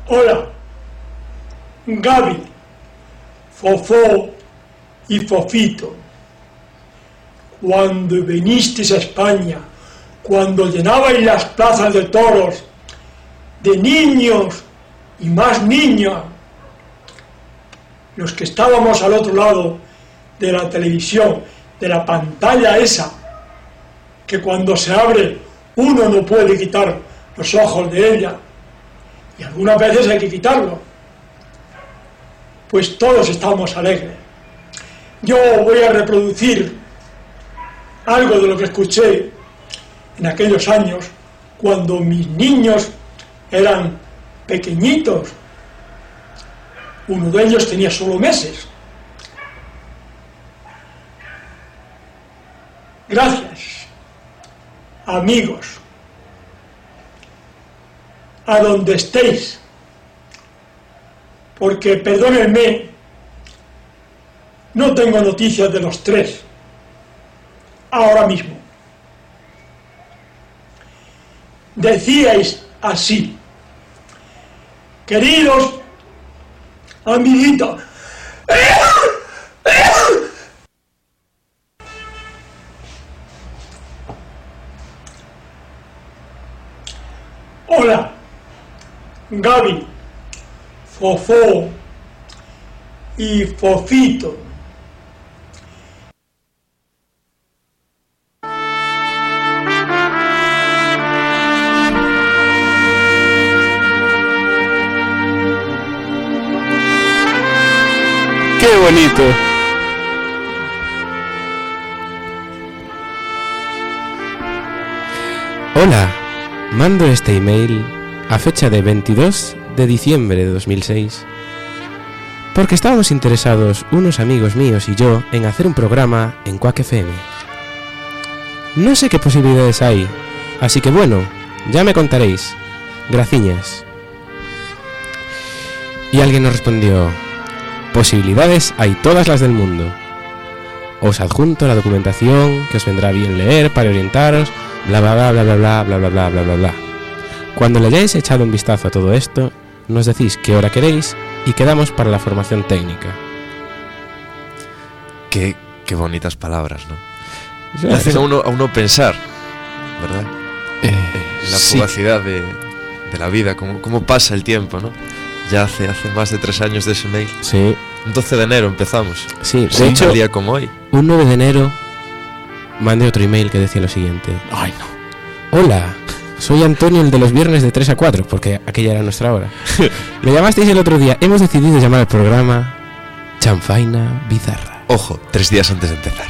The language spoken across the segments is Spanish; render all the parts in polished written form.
Hola, Gaby, Fofó y Fofito. Cuando vinisteis a España, cuando llenabais las plazas de toros de niños y más niñas, los que estábamos al otro lado de la televisión, de la pantalla esa, que cuando se abre uno no puede quitar los ojos de ella, y algunas veces hay que quitarlo, pues todos estamos alegres. Yo voy a reproducir algo de lo que escuché en aquellos años, cuando mis niños eran pequeñitos. Uno de ellos tenía solo meses. Gracias, amigos, a donde estéis, porque, perdónenme, no tengo noticias de los tres ahora mismo. Decíais así: queridos amiguitos, hola, Gaby, Fofó y Fofito. ¡Qué bonito! Hola, mando este email a fecha de 22 de diciembre de 2006 porque estábamos interesados, unos amigos míos y yo, en hacer un programa en Quack FM. No sé qué posibilidades hay, así que bueno, ya me contaréis. Graciñas. Y alguien nos respondió: posibilidades hay todas las del mundo. Os adjunto la documentación que os vendrá bien leer para orientaros, bla bla bla bla bla bla bla bla bla bla bla bla. Cuando le hayáis echado un vistazo a todo esto, nos decís qué hora queréis y quedamos para la formación técnica. Qué bonitas palabras, ¿no? Le hacen a uno pensar, ¿verdad? La fugacidad de la vida, cómo pasa el tiempo, ¿no? Ya hace más de 3 años de ese mail. Sí. Un 12 de enero empezamos. Sí, de hecho, un día como hoy. Un 9 de enero mandé otro email que decía lo siguiente: ¡ay, no! Hola, soy Antonio, el de los viernes de 3 a 4, porque aquella era nuestra hora. Me llamasteis el otro día. Hemos decidido llamar al programa Chanfaina Bizarra. Ojo, 3 días antes de empezar.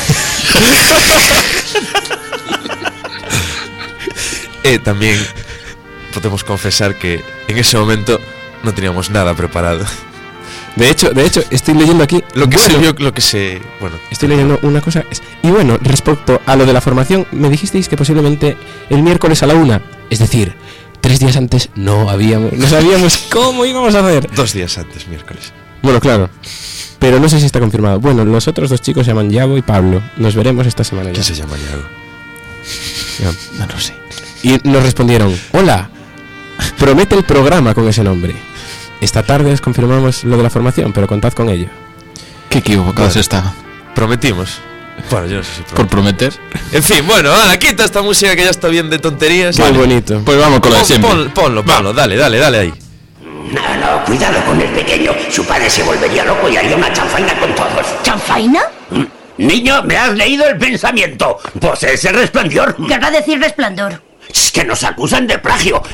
También podemos confesar que en ese momento no teníamos nada preparado. De hecho, estoy leyendo aquí Estoy leyendo una cosa. Y bueno, respecto a lo de la formación, me dijisteis que posiblemente el miércoles a la 1, es decir, 3 días antes, no sabíamos cómo íbamos a hacer. 2 días antes, miércoles. Bueno, claro, pero no sé si está confirmado. Bueno, los otros 2 chicos se llaman Yago y Pablo. Nos veremos esta semana ya. ¿Quién se llama Yago? No lo sé. Y nos respondieron: hola, promete el programa con ese nombre. Esta tarde os confirmamos lo de la formación, pero contad con ello. Qué equivocados está. Prometimos. Bueno, yo no sé si por prometer. En fin, bueno, quita esta música que ya está bien de tonterías. Muy bonito. Pues vamos con lo de siempre. Ponlo, dale ahí. No, cuidado con el pequeño. Su padre se volvería loco y haría una chanfaina con todos. ¿Chanfaina? Niño, ¿me has leído el pensamiento? Pues es el Resplandor. Querrá decir resplandor. Es que nos acusan de plagio.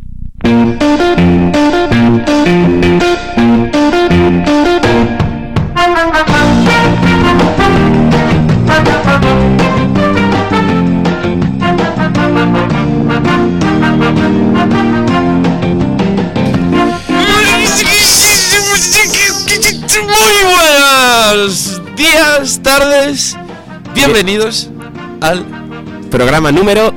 Muy buenos días, tardes. Bienvenidos al programa número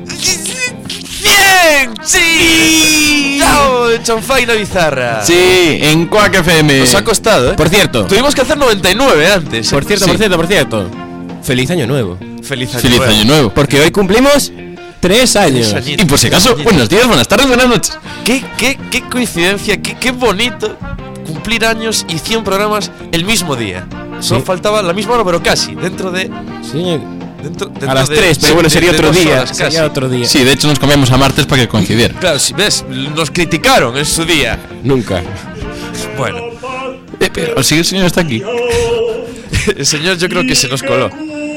100. ¡Sí! ¡Chao! Chanfaina Bizarra. Sí, en Quack FM. Nos ha costado, ¿eh? Por cierto, tuvimos que hacer 99 antes. Por cierto. Feliz año nuevo. Feliz año nuevo. Porque hoy cumplimos 3 años. Y por si acaso, buenos días, buenas tardes, buenas noches. Qué coincidencia, qué bonito cumplir años y 100 programas el mismo día. Solo faltaba la misma hora, pero casi, dentro de... Sí, Dentro a las 3, pero bueno, sería otro día. Sería otro día. Sí, de hecho nos cambiamos a martes para que coincidiera. Claro, si ves, nos criticaron en su día. Nunca. Bueno. Pero si el señor está aquí. El señor yo creo que se nos coló.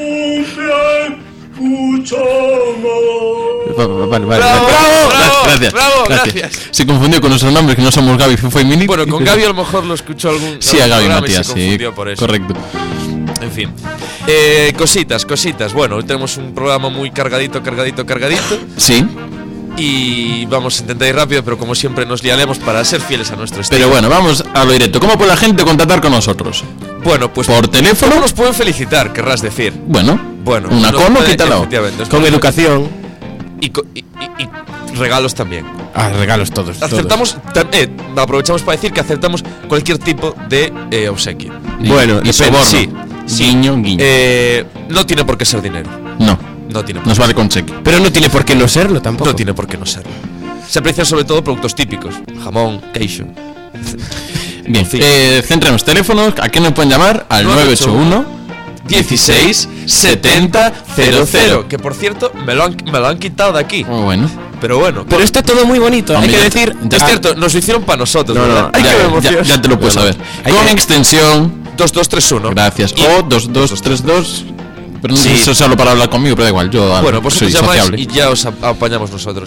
Vale. Bravo, Gracias. Se confundió con nuestros nombres, que no somos Gaby, Fufo y Mini. Bueno, con Gaby a lo mejor lo escuchó algún. Sí, a Gaby Matías, sí, por eso. correcto. En fin. Cositas. Bueno, hoy tenemos un programa muy cargadito. Sí. Y vamos a intentar ir rápido, pero como siempre nos liaremos para ser fieles a nuestro estilo. Pero bueno, vamos a lo directo. ¿Cómo puede la gente contactar con nosotros? Bueno, pues por teléfono. ¿Cómo nos pueden felicitar, querrás decir? Bueno, una como quítalo. Con educación. Y regalos también. Regalos todos. Aceptamos, aprovechamos para decir que aceptamos cualquier tipo de obsequio. Bueno, y soborno. Sí. Guiño. No tiene por qué ser dinero. No tiene por Nos vale con cheque. Pero no tiene por qué no serlo tampoco. No tiene por qué no serlo. Se aprecian sobre todo productos típicos. Jamón, queixo. Bien, centremos teléfonos. ¿A qué nos pueden llamar? Al 981 16 70 00. Que por cierto, me lo han quitado de aquí. Bueno. Pero bueno. Pero está todo muy bonito. Hay que decir. Es cierto, nos lo hicieron para nosotros. No, ya te lo puedes saber. Con extensión 2231. Gracias. O 2232. Pero no sé si eso solo para hablar conmigo, pero da igual. Yo bueno, pues soy llamáis sociable. y ya os apañamos nosotros.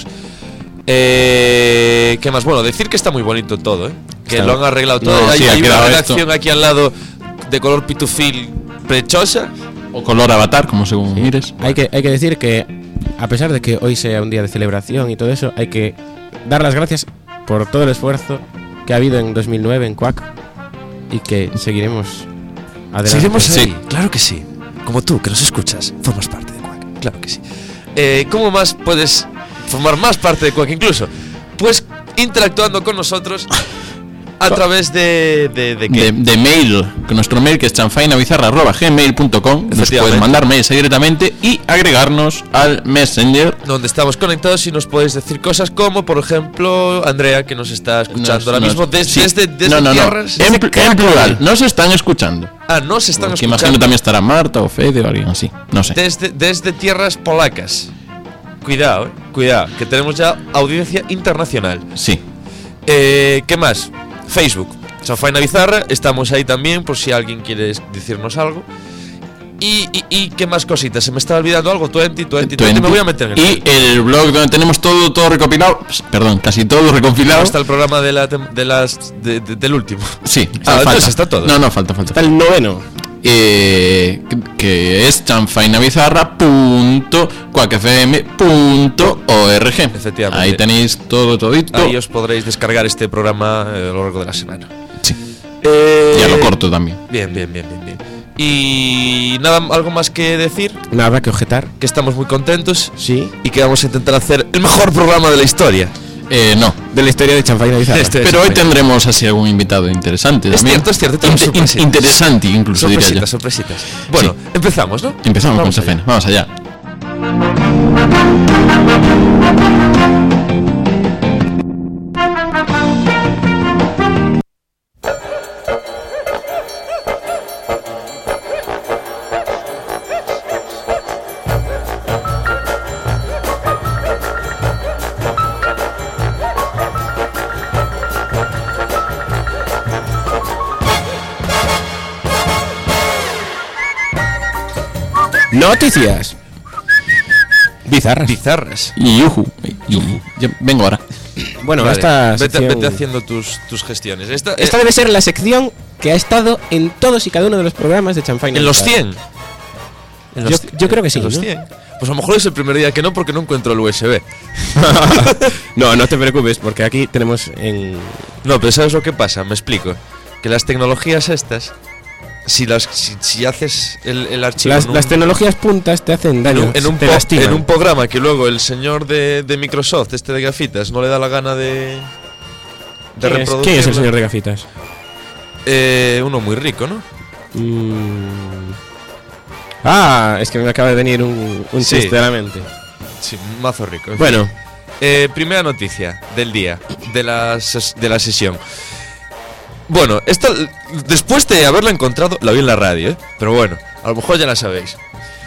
¿Qué más? Bueno, decir que está muy bonito todo, Que lo han arreglado todo. Hay una redacción aquí al lado de color pitufil prechosa. O color avatar, como según mires. Hay que decir que, a pesar de que hoy sea un día de celebración y todo eso, hay que dar las gracias por todo el esfuerzo que ha habido en 2009 en Quack y que seguiremos adelante. Seguiremos ahí, claro que sí. Como tú, que nos escuchas, formas parte de Quack, claro que sí. ¿Cómo más puedes formar más parte de Quack incluso? Pues interactuando con nosotros a través de mail, con nuestro mail que es chanfainabizarra@gmail.com. Nos puedes mandar mails directamente y agregarnos al Messenger, donde estamos conectados y nos podéis decir cosas como, por ejemplo, Andrea, que nos está escuchando ahora mismo desde tierras. En plural, nos están escuchando. Nos están escuchando. Imagino que también estará Marta o Fede o alguien así, no sé. Desde tierras polacas. Cuidado, que tenemos ya audiencia internacional. Sí. ¿Qué más? Facebook, Chanfaina Bizarra, estamos ahí también por si alguien quiere decirnos algo. ¿Y qué más cositas? Se me estaba olvidando algo. 20, me voy a meter en el blog donde tenemos todo recopilado. Perdón, casi todo recopilado. Hasta el programa del último. Sí, entonces está todo. No, falta. Está el noveno. Que es chanfainabizarra.quackfm.org. Efectivamente. Ahí tenéis todito. Ahí os podréis descargar este programa a lo largo de la semana. Sí. Y a lo corto también. Bien. Y nada, algo más que decir. Nada que objetar. Que estamos muy contentos. Sí. Y que vamos a intentar hacer el mejor programa de la historia. No, de la historia de Chanfaina Bizarra. Pero hoy tendremos así algún invitado interesante. Es cierto. Interesante incluso, diría yo. Sorpresitas. Bueno, sí. Empezamos, ¿no? Empezamos con Chanfaina. Vamos allá. Noticias bizarras. Y yuju. Yo vengo ahora. Bueno, vale, esta sección... vete haciendo tus gestiones. Esta debe ser la sección que ha estado en todos y cada uno de los programas de Chanfaina. ¿En los 100? Yo creo que sí. ¿En los 100? Pues a lo mejor es el primer día que no, porque no encuentro el USB. No te preocupes, porque aquí tenemos en... No, pero ¿sabes lo que pasa? Me explico. Que las tecnologías estas, si haces el archivo... Las tecnologías puntas te hacen daño, en un programa que luego el señor de Microsoft, de gafitas, no le da la gana de reproducir. ¿Quién es el señor de gafitas? Uno muy rico, ¿no? Es que me acaba de venir un chiste a la mente. Sí, mazo rico. Bueno, primera noticia del día, de la sesión. Bueno, esta, después de haberla encontrado, la vi en la radio, pero bueno, a lo mejor ya la sabéis.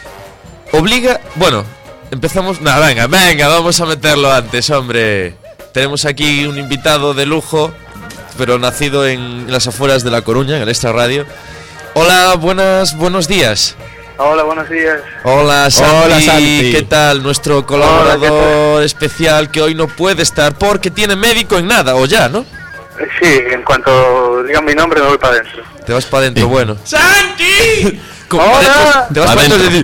Empezamos. Venga, vamos a meterlo antes, hombre. Tenemos aquí un invitado de lujo, pero nacido en las afueras de La Coruña, en el Extra Radio. Hola, buenos días. Hola, buenos días. Hola, Santi. Hola, Santi. ¿Qué tal? Nuestro colaborador especial que hoy no puede estar porque tiene médico en nada, o ya, ¿no? Sí, en cuanto digan mi nombre me voy para adentro. Te vas para adentro, bueno. ¡Santi! ¡Hola! Te vas para adentro y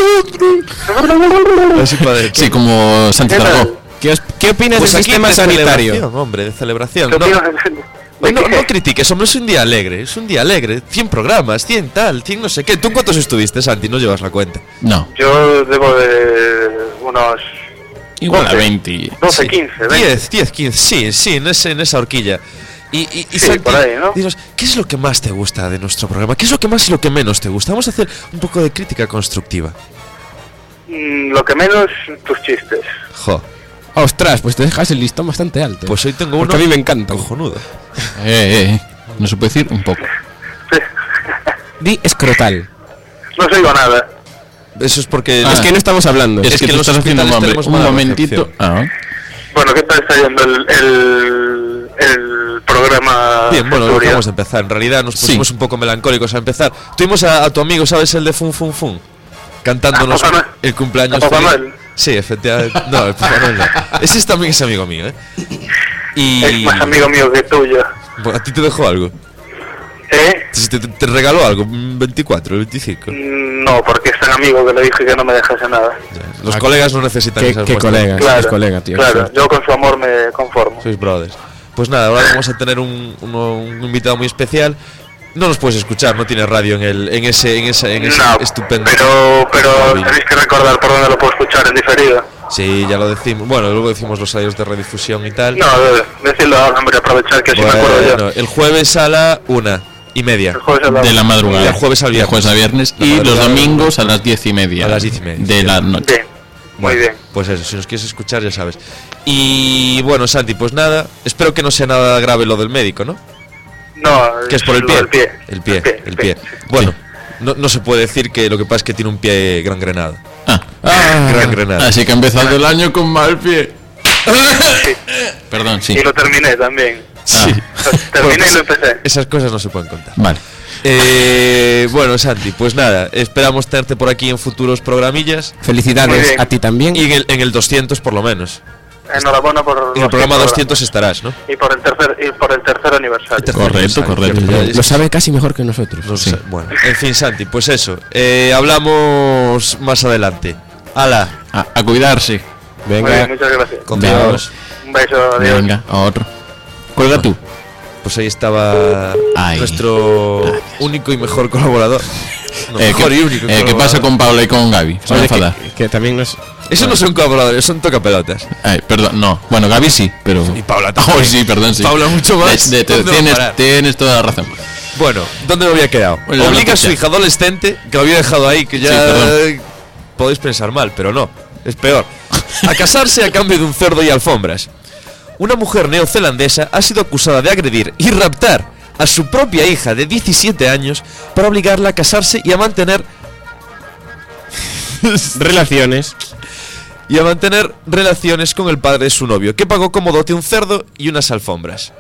así para adentro. Sí, como Santi Zaragoza. ¿qué opinas Pues del aquí sistema de sanitario? celebración, hombre, de celebración. ¿Qué No, opinas? no critiques, hombre, es un día alegre, 100 programas, 100 tal, 100 no sé qué. ¿Tú cuántos estuviste, Santi? No llevas la cuenta. No, Yo debo de unos igual a 20. 12, Sí. 15, 20. 10, 15, sí, en esa horquilla. Y Sí, Santi, por ahí, ¿no? dinos, ¿qué es lo que más te gusta de nuestro programa? ¿Qué es lo que más y lo que menos te gusta? Vamos a hacer un poco de crítica constructiva. Lo que menos, tus chistes. Jo, Ostras, pues te dejas el listón bastante alto. pues hoy tengo Porque uno a mí me encanta. cojonudo. No se puede decir un poco. Di escrotal. No os oigo nada. Eso es porque... Es que no estamos hablando. Es que en tú los estás haciendo hospitales hombre. tenemos Un mala momentito. recepción. Bueno, ¿qué tal está yendo el programa? Bien, bueno, Centuria? vamos a empezar. En realidad nos pusimos un poco melancólicos a empezar. Tuvimos a tu amigo, ¿sabes? El de Fun Fun Fun. Cantándonos ¿A Papá Noel? el cumpleaños ¿A Papá feliz. Noel? Sí, efectivamente. No, el Papá Noel no. Ese también es amigo mío, ¿eh? Y... Es más amigo mío que tuyo. Bueno, ¿a ti te dejó algo? ¿Eh? ¿Te regaló algo? ¿Un 24, 25? No, porque es tan amigo que le dije que no me dejase nada. Los colegas no necesitan esas ¿Qué muestras. colega? Claro, Es colega, tío. claro, yo con su amor me conformo. Sois brothers. Pues nada, ahora vamos a tener un invitado muy especial. No nos puedes escuchar, no tienes radio en ese No, estupendo. pero móvil. tenéis que recordar por dónde lo puedo escuchar en diferido. Sí, ya lo decimos. Bueno, luego decimos los horarios de redifusión y tal. No, decirlo ahora, hombre, aprovechar que así me acuerdo yo. Bueno, el jueves a la 1:30. El jueves a la- De la madrugada. De jueves a viernes. De jueves a viernes. La Y los madrugada. domingos a las 10:30. A las 10:30. De la noche. Bien, muy bien. Pues eso, si nos quieres escuchar ya sabes. Y bueno, Santi, pues nada, espero que no sea nada grave lo del médico, ¿no? No, Que es por el lo pie. del pie. El pie. Bueno, no se puede decir que lo que pasa es que tiene un pie gran grenado. Gran grenado. Así que ha empezado el año con mal pie. Sí. Perdón, sí. Y lo terminé también. Sí. Terminé y lo empecé. Esas cosas no se pueden contar. Vale. Bueno, Santi, pues nada, esperamos tenerte por aquí en futuros programillas. Muy Felicidades bien. a ti también. Y en el 200 por lo menos. Enhorabuena por En el programa 200 estarás, ¿no? y por el tercer aniversario. Correcto, correcto. Lo sabe casi mejor que nosotros. No sé. Bueno, en fin, Santi, pues eso. Hablamos más adelante. ¡Hala! A cuidarse. Muy bien, Venga. muchas gracias. Con Venga. Dios. Un beso, adiós. Venga, a otro. Cuelga tú. Pues ahí estaba Ay. nuestro único y mejor colaborador. No, mejor ¿qué, y único ¿qué colaborador. pasa con Paula y con Gaby? Se van a Oye, enfadar. que también nos... Esos no son colaboradores, son tocapelotas. Ay, perdón, no. Bueno, Gaby sí, pero. Y Paula también. Oh, sí, perdón, sí. Paula mucho más. ¿Dónde va a parar? Tienes toda la razón. Bueno, ¿dónde me había quedado? Pues la Obliga a su noticia. hija adolescente, que lo había dejado ahí, que ya Sí, perdón. podéis pensar mal, pero no, es peor. A casarse a cambio de un cerdo y alfombras. Una mujer neozelandesa ha sido acusada de agredir y raptar a su propia hija de 17 años para obligarla a casarse y a mantener Relaciones. relaciones con el padre de su novio, que pagó como dote un cerdo y unas alfombras.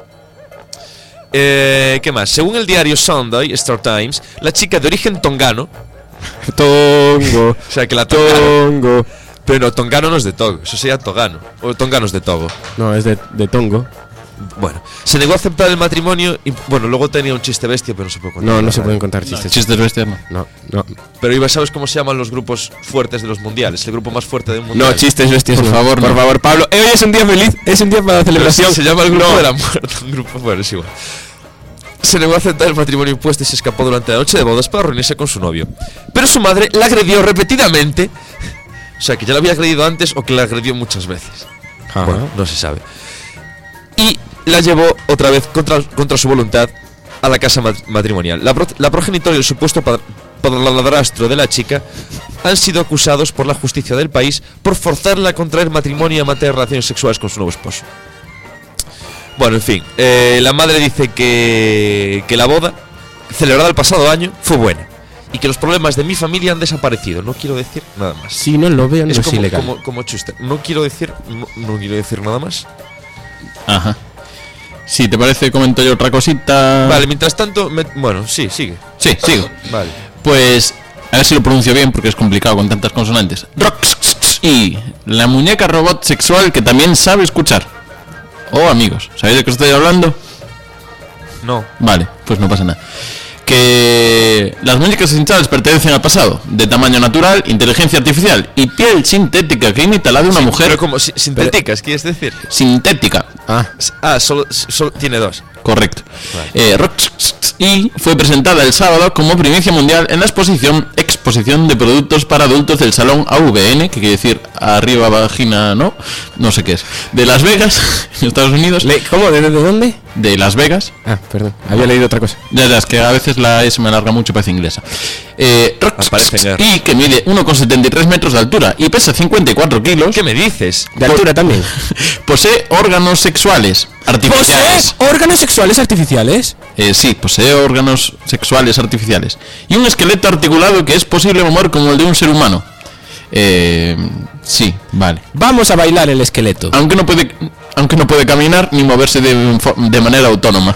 ¿Qué más? Según el diario Sunday Star Times, la chica de origen tongano, Tongo. o sea que la tongano, Tongo. pero no, tongano no es de Togo, eso sería togano, o tonganos de Togo. No, es de Tongo. Bueno, se negó a aceptar el matrimonio y, bueno, luego tenía un chiste bestia, pero no se puede contar. No, no se pueden contar chistes. Chistes bestias, no. No. Pero iba, ¿sabes cómo se llaman los grupos fuertes de los mundiales? El grupo más fuerte de un mundial. No, chistes bestias. Por no. favor, Por no. favor, Pablo. Hoy es un día feliz. Es un día para la Pero celebración. se llama el grupo de la muerte. Un grupo, bueno, es igual. Se negó a aceptar el matrimonio impuesto y se escapó durante la noche de bodas para reunirse con su novio. Pero su madre la agredió repetidamente. O sea, que ya la había agredido antes o que la agredió muchas veces. Ajá. Bueno, no se sabe. Y la llevó otra vez contra su voluntad a la casa matrimonial. La progenitora y el supuesto padrastro de la chica, han sido acusados por la justicia del país por forzarla a contraer matrimonio y a mantener relaciones sexuales con su nuevo esposo. Bueno, en fin, la madre dice que la boda, celebrada el pasado año, fue buena y que los problemas de mi familia han desaparecido. No quiero decir nada más. Si no lo veo, no es ilegal. Como Chuster. No quiero decir nada más. Ajá. Si te parece, comento yo otra cosita. Vale, mientras tanto, bueno, sí, sigue. Sí, sigo. Vale. Pues, a ver si lo pronuncio bien porque es complicado con tantas consonantes. Y la muñeca robot sexual que también sabe escuchar. Oh, amigos, ¿sabéis de qué estoy hablando? No. Vale, pues no pasa nada. Que las muñecas hinchables pertenecen al pasado, de tamaño natural, inteligencia artificial y piel sintética que imita la de una mujer. Pero como sintéticas, ¿quieres decir? Sintética. Solo tiene dos. Correcto. Vale. Y fue presentada el sábado como primicia mundial en la exposición de productos para adultos del Salón AVN, que quiere decir arriba vagina, no sé qué es, de Las Vegas, en Estados Unidos. ¿Cómo? ¿De dónde? De Las Vegas. Perdón, había leído otra cosa. Ya, es que a veces la S me alarga mucho, parece inglesa. Y que mide 1,73 metros de altura y pesa 54 kilos. ¿Qué me dices? De altura también. Posee órganos sexuales artificiales. ¿Posee órganos sexuales artificiales? Sí, posee órganos sexuales artificiales. Y un esqueleto articulado que es posible mover como el de un ser humano. Sí, vale. Vamos a bailar el esqueleto. Aunque no puede caminar ni moverse de manera autónoma.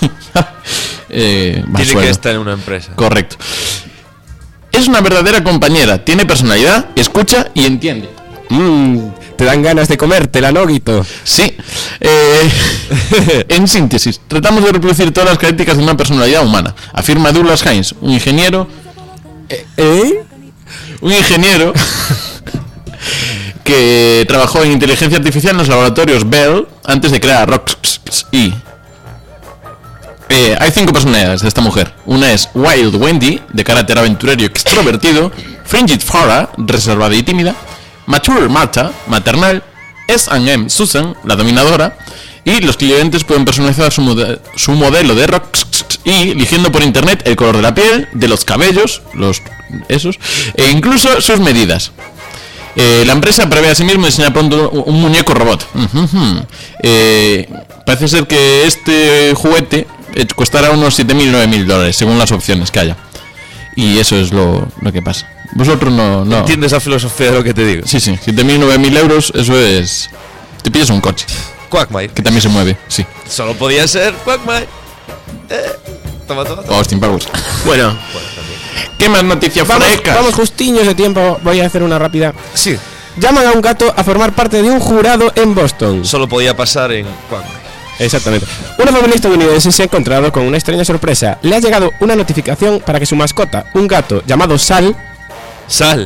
Tiene que estar en una empresa. Correcto. Es una verdadera compañera. Tiene personalidad, escucha y entiende. Te dan ganas de comértela, ¿no, Guito? Sí. En síntesis, tratamos de reproducir todas las características de una personalidad humana, afirma Douglas Hines, un ingeniero que trabajó en inteligencia artificial en los laboratorios Bell antes de crear Rox-E. Hay 5 personalidades de esta mujer. Una es Wild Wendy, de carácter aventurero y extrovertido; Frigid Farah, reservada y tímida; Mature Martha, maternal; S&M Susan, la dominadora. Y los clientes pueden personalizar su modelo de Rox-E eligiendo por internet el color de la piel, de los cabellos, e incluso sus medidas. La empresa prevé a sí mismo diseñar pronto un muñeco robot. Parece ser que este juguete costará unos $7.000-9.000 según las opciones que haya. Y eso es lo que pasa. Vosotros no ¿Entiendes la filosofía de lo que te digo? Sí, 7.000-9.000 euros, eso es... Te pillas un coche Quagmire, que también se mueve, sí. Solo podía ser Quagmire. Toma. Austin Powers. Bueno, ¿qué más noticias frescas? Vamos justiños de tiempo. Voy a hacer una rápida. Sí. Llaman a un gato a formar parte de un jurado en Boston. Solo podía pasar en Quagmire. Exactamente. Una familia estadounidense se ha encontrado con una extraña sorpresa. Le ha llegado una notificación para que su mascota, un gato llamado Sal. ¿Sal?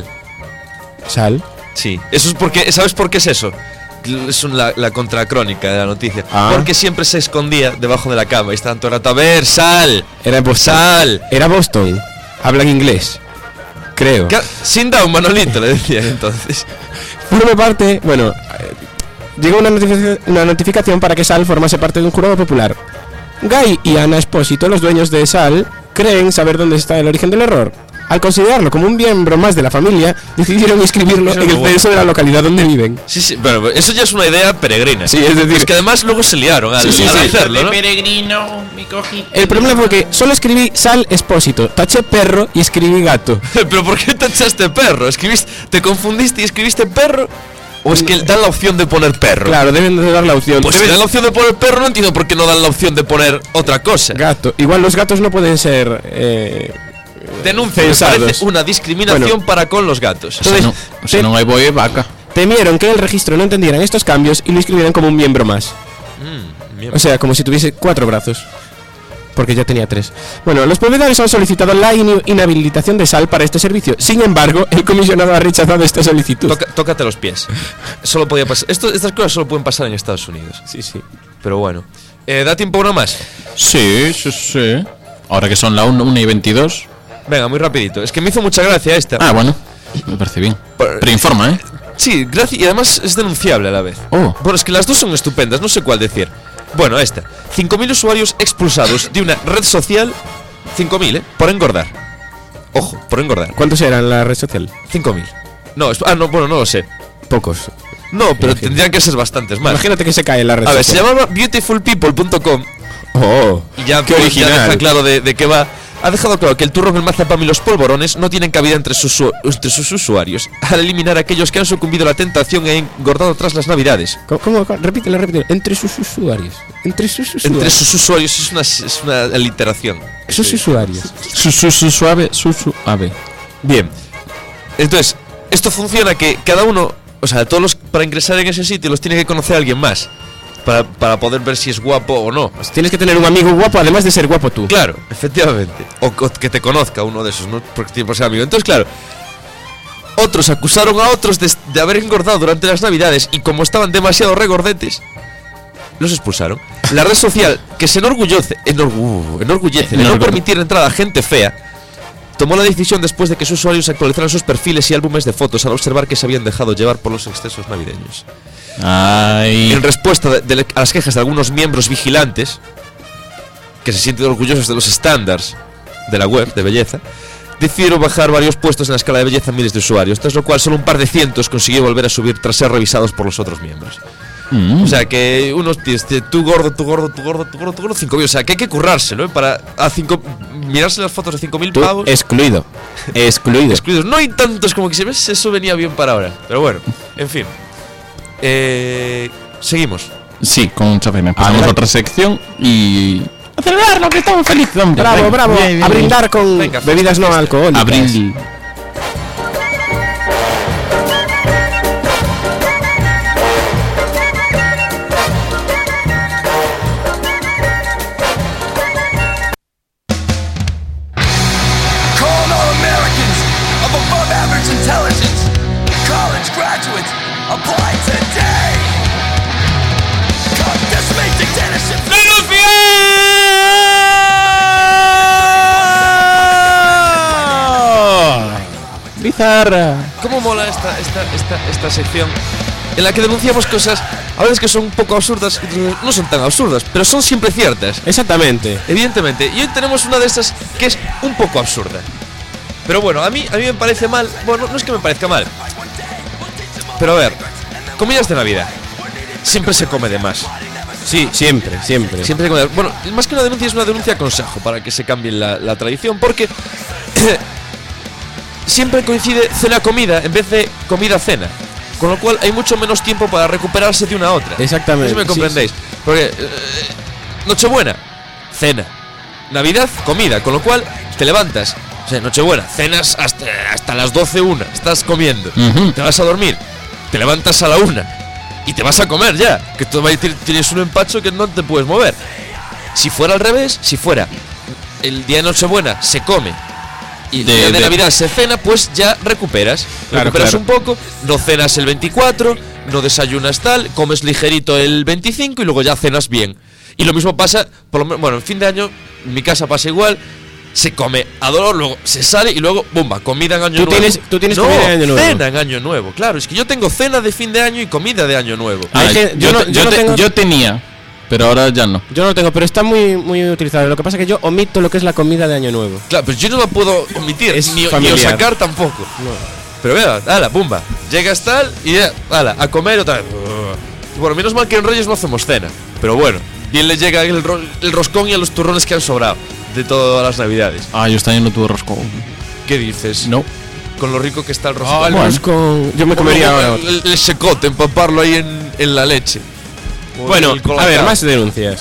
Sí. Eso es porque... ¿Sabes por qué es eso? Es la contracrónica de la noticia. Porque siempre se escondía debajo de la cama y estaban todo el rato: a ver, Sal. Era Boston. Sal. Era Boston. Hablan inglés, creo. Sin down, Manolito, le decían entonces. Forma parte... Bueno, llegó una notificación para que Sal formase parte de un jurado popular. Guy y Ana Espósito, los dueños de Sal, creen saber dónde está el origen del error. Al considerarlo como un miembro más de la familia, decidieron inscribirlo en el censo de la localidad donde viven. Sí, pero eso ya es una idea peregrina. Sí, es decir... Es que además luego se liaron al hacerlo, ¿no? Peregrino, mi cojita. El problema fue que solo escribí Sal Espósito, taché perro y escribí gato. ¿Pero por qué tachaste perro? ¿Te confundiste y escribiste perro? ¿O es que dan la opción de poner perro? Claro, deben de dar la opción. Pues si dan la opción de poner perro, no entiendo por qué no dan la opción de poner otra cosa. Gato. Igual los gatos no pueden ser... Denuncia, me parece una discriminación para con los gatos. Si no hay boi e vaca. Temieron que en el registro no entendieran estos cambios y lo inscribieran como un miembro más. O sea, como si tuviese 4 brazos. Porque ya tenía 3. Bueno, los propietarios han solicitado la inhabilitación de Sal para este servicio. Sin embargo, el comisionado ha rechazado esta solicitud. Tócate los pies. Solo podía pasar. Estas cosas solo pueden pasar en Estados Unidos. Sí. Pero bueno. ¿Da tiempo una más? Sí. Ahora que son la 1:22. Venga, muy rapidito. Es que me hizo mucha gracia esta. Bueno, me parece bien. Pero informa, ¿eh? Sí, gracia, y además es denunciable a la vez. Bueno, es que las dos son estupendas, no sé cuál decir. Bueno, esta. 5.000 usuarios expulsados de una red social. 5.000, por engordar. Ojo, por engordar. ¿Cuántos eran en la red social? 5.000. No, no lo sé. Pocos. No, pero tendrían que ser bastantes más. Imagínate que se cae en la red social. A ver, se llamaba beautifulpeople.com. Oh, y ya, qué pues, original. ya deja claro de qué va. Ha dejado claro que el turrón, el mazapán y los polvorones no tienen cabida entre sus usuarios, al eliminar a aquellos que han sucumbido a la tentación e engordado tras las navidades. ¿Cómo? Repítelo. Entre sus usuarios. Entre sus usuarios es una aliteración. Sus usuarios. Suave. Bien. Entonces, esto funciona que cada uno, o sea, todos los, para ingresar en ese sitio los tiene que conocer a alguien más. Para poder ver si es guapo o no. Pues tienes que tener un amigo guapo, además de ser guapo tú. Claro, efectivamente. O que te conozca uno de esos, ¿no? Porque tiene por ser amigo. Entonces, claro, otros acusaron a otros de haber engordado durante las navidades, y como estaban demasiado regordetes, los expulsaron. La red social, que se enorgullece de no permitir entrada a gente fea, tomó la decisión después de que sus usuarios actualizaran sus perfiles y álbumes de fotos al observar que se habían dejado llevar por los excesos navideños. Ay. En respuesta a las quejas de algunos miembros vigilantes, que se sienten orgullosos de los estándares de la web de belleza, decidieron bajar varios puestos en la escala de belleza a miles de usuarios, tras lo cual solo un par de cientos consiguió volver a subir tras ser revisados por los otros miembros. O sea que unos tíos, tú gordo, 5.000. O sea que hay que currárselo, ¿eh? Para mirarse las fotos de 5.000 pavos. Excluidos. No hay tantos como que se ve, eso venía bien para ahora. Pero bueno, en fin. Seguimos. Sí, con mucha pena. Pasamos a otra sección y... ¡a celebrarlo, que estamos felices, hombre! Bravo. Bien. A brindar con bebidas no alcohólicas. A brindis. Bizarra. ¿Cómo mola esta sección? En la que denunciamos cosas a veces que son un poco absurdas, no son tan absurdas, pero son siempre ciertas. Exactamente. Evidentemente. Y hoy tenemos una de estas que es un poco absurda. Pero bueno, a mí me parece mal. Bueno, no es que me parezca mal, pero a ver, comidas de Navidad. Siempre se come de más. Sí, siempre. Siempre se come de más. Bueno, más que una denuncia, es una denuncia consejo para que se cambie la tradición, porque siempre coincide cena-comida en vez de comida-cena, con lo cual hay mucho menos tiempo para recuperarse de una a otra. Exactamente. ¿Sí me comprendéis? Sí. Porque Nochebuena, cena. Navidad, comida, con lo cual te levantas. O sea, Nochebuena, cenas hasta las 12:01, estás comiendo. Te vas a dormir, te levantas a la 1 y te vas a comer ya, que tienes un empacho que no te puedes mover. Si fuera al revés, si fuera el día de Nochebuena se come y el día de Navidad se cena, pues ya recuperas. Recuperas un poco, no cenas el 24, no desayunas tal, comes ligerito el 25 y luego ya cenas bien. Y lo mismo pasa, en fin de año, en mi casa pasa igual. Se come a dolor, luego se sale y luego, ¡bumba!, comida en año nuevo. ¿Tú tienes comida de año nuevo? Cena en año nuevo, claro. Es que yo tengo cena de fin de año y comida de año nuevo. Yo tenía, pero ahora ya no. Yo no lo tengo, pero está muy utilizado. Lo que pasa es que yo omito lo que es la comida de año nuevo. Claro, pero yo no la puedo omitir, ni sacar tampoco. No. Pero vea, ala, ¡bumba! Llegas tal y ya, ala, a comer otra vez. Bueno, menos mal que en Reyes no hacemos cena. Pero bueno, bien le llega el roscón y a los turrones que han sobrado de todas las navidades. Yo este año no tuve roscón. ¿Qué dices? No. Con lo rico que está el roscón. El roscón. Yo me comería ahora el secote, empaparlo ahí en la leche. Bueno, a ver, más denuncias.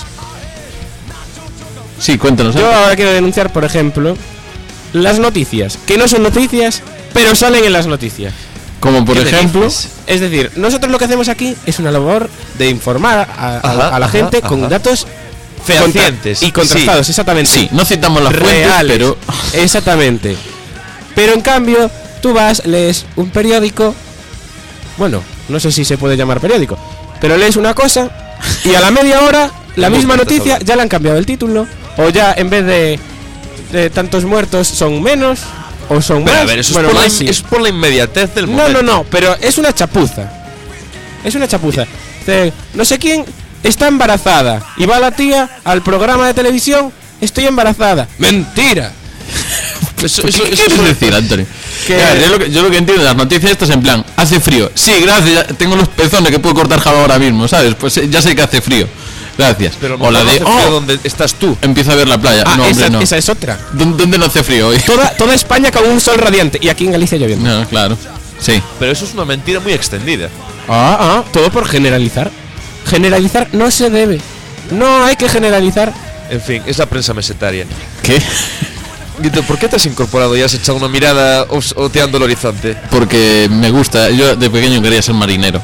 Sí, cuéntanos. Yo ahora quiero denunciar, por ejemplo, las noticias, que no son noticias, pero salen en las noticias. Como por ejemplo, es decir, nosotros lo que hacemos aquí es una labor de informar a la gente con datos fehacientes y contrastados, exactamente. Sí, no citamos las fuentes, pero exactamente. Pero en cambio, tú lees un periódico. Bueno, no sé si se puede llamar periódico, pero lees una cosa y a la media hora la misma noticia ya le han cambiado el título, o ya en vez de tantos muertos son menos o son más. A ver, eso es por la inmediatez del momento. No, pero es una chapuza. No sé quién está embarazada y va la tía al programa de televisión, estoy embarazada. ¡Mentira! Eso es decir, Antonio. Yo lo que entiendo de las noticias estas en plan, hace frío. Sí, gracias, tengo los pezones que puedo cortar jabón ahora mismo, ¿sabes? Pues ya sé que hace frío. Gracias. Pero o la de ¿dónde estás tú? Empieza a ver la playa. No, hombre, no. Esa es otra. ¿Dónde no hace frío hoy? Toda España con un sol radiante y aquí en Galicia lloviendo. No, claro. Sí. Pero eso es una mentira muy extendida. Todo por generalizar. Generalizar no se debe. No hay que generalizar. En fin, es la prensa mesetaria. ¿Qué? Guito, ¿por qué te has incorporado y has echado una mirada oteando el horizonte? Porque me gusta. Yo de pequeño quería ser marinero.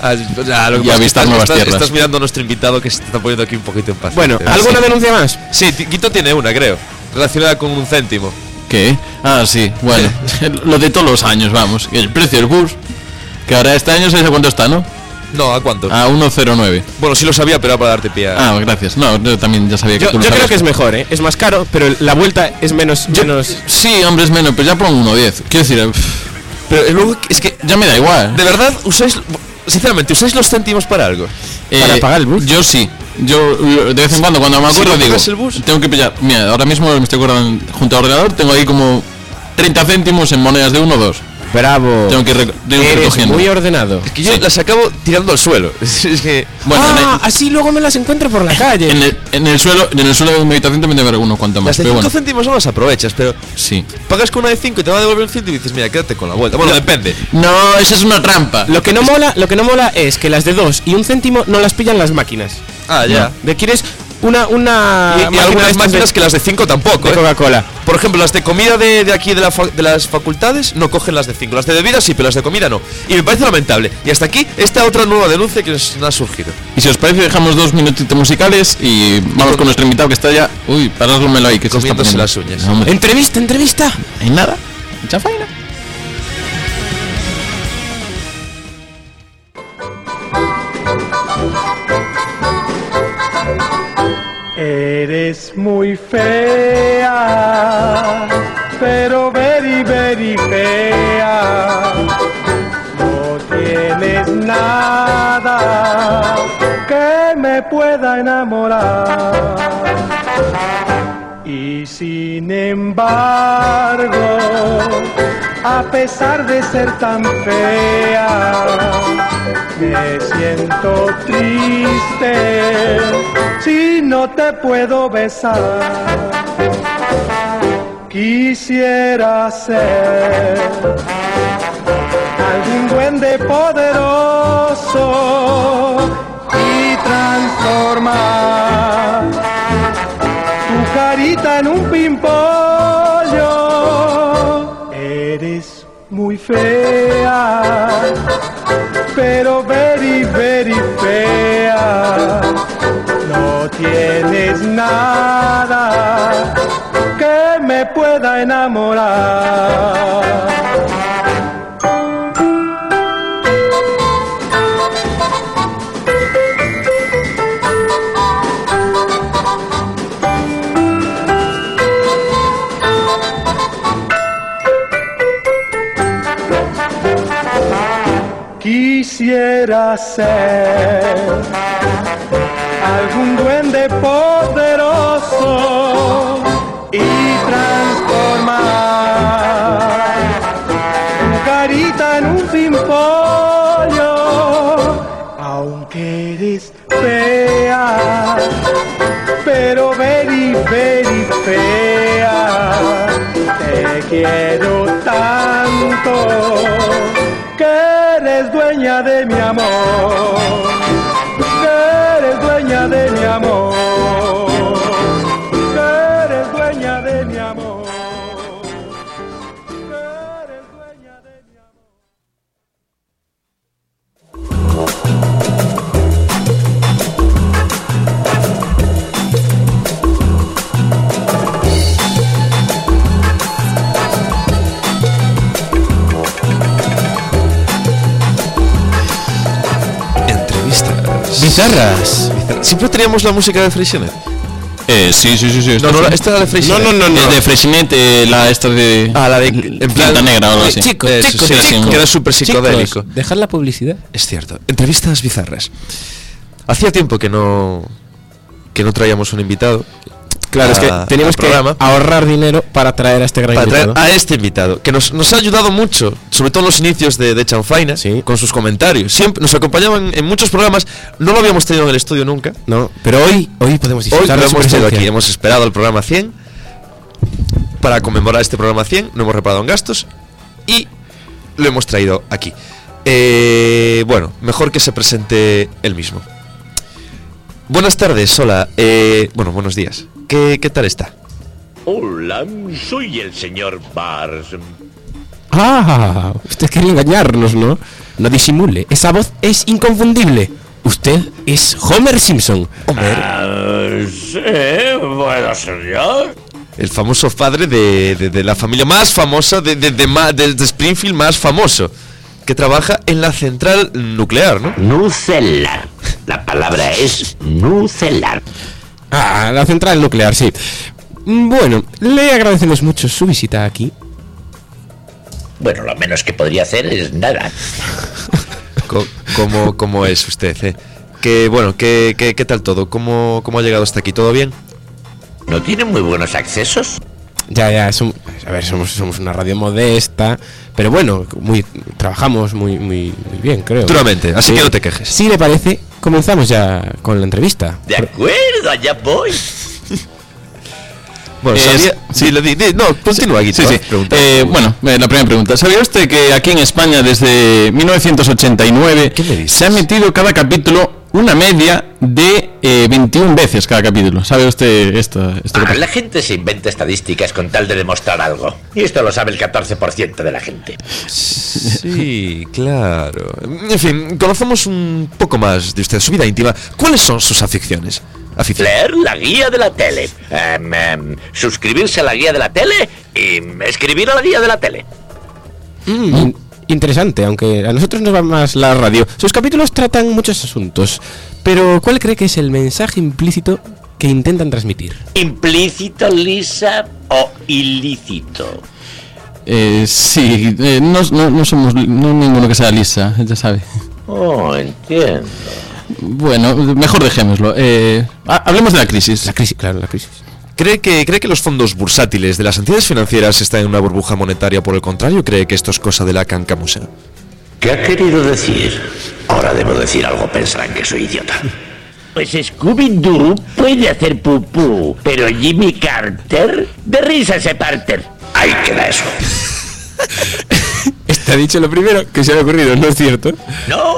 Lo que avistar nuevas tierras. Estás mirando a nuestro invitado que se está poniendo aquí un poquito en paz. Bueno, ¿alguna denuncia más? Sí, Guito tiene una, creo, relacionada con un céntimo. ¿Qué? Sí, bueno. Lo de todos los años, vamos. El precio del bus, que ahora este año ¿sabes a cuánto está, no? No, ¿a cuánto? A 1,09. Bueno, sí lo sabía, pero era para darte pie. Gracias. No, yo también ya sabía que tú lo sabías. Yo creo que es mejor, ¿eh? Es más caro, pero la vuelta es menos... Sí, hombre, es menos, pero ya pongo 1,10. Quiero decir... Pero luego es que ya me da igual. ¿De verdad sinceramente, usáis los céntimos para algo? ¿Para pagar el bus? Yo sí. Yo de vez en cuando me acuerdo digo... el bus? Tengo que pillar... Mira, ahora mismo me estoy acordando junto al ordenador, tengo ahí como 30 céntimos en monedas de 1 o 2. Bravo. Tengo que recogiendo. Muy ordenado. Es que yo las acabo tirando al suelo. Es que bueno, así luego me las encuentro por la calle. En el suelo de mi habitación también debe haber unos cuantos más. Las de 5 céntimos no las aprovechas, pero sí. Pagas con una de 5 y te va a devolver un céntimo y dices, mira, quédate con la vuelta. Bueno, depende. No, esa es una trampa. Lo que no mola es que las de 2 y 1 céntimo no las pillan las máquinas. Ya. De quieres una y algunas máquinas que las de 5 tampoco, de Coca-Cola. Por ejemplo, las de comida de aquí de las facultades no cogen las de 5. Las de bebida sí, pero las de comida no. Y me parece lamentable. Y hasta aquí esta otra nueva denuncia que nos ha surgido. Y si os parece dejamos 2 minutitos musicales y vamos con nuestro invitado que está ya. Uy, parádmelo ahí que se está poniendo las uñas. No, Entrevista. ¿Hay nada? Mucha faena. Eres muy fea, pero very, very fea. No tienes nada que me pueda enamorar. Y sin embargo, a pesar de ser tan fea, me siento triste si no te puedo besar. Quisiera ser algún duende poderoso y transformar tu carita en un pimpollo. Eres muy fea, pero very, very fea. No tienes nada que me pueda enamorar. Quisiera ser algún duende poderoso y transformar tu carita en un pimpollo. Aunque eres fea, pero very, very fea, te quiero tanto que eres dueña de mi amor, que eres dueña de mi amor, que eres dueña de mi amor, que eres dueña de mi amor. Bizarras. Siempre teníamos la música de Freixenet. Sí. No, esta era de Freixenet. No. De Freixenet, la esta de. La de en planta negra o algo así. Chicos, que era súper psicodélico. Dejar la publicidad. Es cierto. Entrevistas bizarras. Hacía tiempo que no traíamos un invitado. Claro, es que teníamos que ahorrar dinero para traer a este gran invitado. A este invitado, que nos ha ayudado mucho, sobre todo en los inicios de Chanfaina, sí, con sus comentarios. Siempre nos acompañaban en muchos programas, no lo habíamos tenido en el estudio nunca. No, pero hoy podemos disfrutar. Hoy lo hemos tenido aquí, hemos esperado el programa 100 para conmemorar este programa 100, no hemos reparado en gastos y lo hemos traído aquí. Bueno, mejor que se presente él mismo. Buenas tardes, hola. Bueno, buenos días. ¿Qué tal está? Hola, soy el señor Bars. Ah, usted quería engañarnos, ¿no? No disimule, esa voz es inconfundible. Usted es Homer Simpson. Homer. Sí, bueno, señor. El famoso padre de la familia más famosa de Springfield, más famoso, que trabaja en la central nuclear, ¿no? Nuclear. La palabra es nuclear. Ah, la central nuclear, sí. Bueno, le agradecemos mucho su visita aquí. Bueno, lo menos que podría hacer es nada. ¿Cómo es usted? ¿Qué tal todo? ¿Cómo ha llegado hasta aquí? ¿Todo bien? ¿No tiene muy buenos accesos? Ya, somos una radio modesta, pero bueno, trabajamos muy bien, creo. Naturalmente, así que no te quejes. Si le parece, comenzamos ya con la entrevista. De acuerdo, allá voy. Bueno, continúa aquí. Sí. Bueno, la primera pregunta. ¿Sabía usted que aquí en España desde 1989 se ha emitido cada capítulo una media de 21 veces cada capítulo? ¿Sabe usted esto? La gente se inventa estadísticas con tal de demostrar algo. Y esto lo sabe el 14% de la gente. Sí, claro. En fin, conocemos un poco más de usted, su vida íntima. ¿Cuáles son sus aficiones? Leer la guía de la tele, suscribirse a la guía de la tele y escribir a la guía de la tele. Interesante, aunque a nosotros nos va más la radio. Sus capítulos tratan muchos asuntos, pero ¿cuál cree que es el mensaje implícito que intentan transmitir? ¿Implícito, Lisa, o ilícito? Sí, no somos ninguno que sea Lisa, ya sabe. Oh, entiendo. Bueno, mejor dejémoslo. Hablemos de la crisis. La crisis. ¿Cree que los fondos bursátiles de las entidades financieras están en una burbuja monetaria? Por el contrario, ¿cree que esto es cosa de la cancamusa? ¿Qué ha querido decir? Ahora debo decir algo, pensarán que soy idiota. Pues Scooby-Doo puede hacer pupú, pero Jimmy Carter de risa se parte. Ahí queda eso. Está dicho lo primero que se le ha ocurrido, ¿no es cierto? No.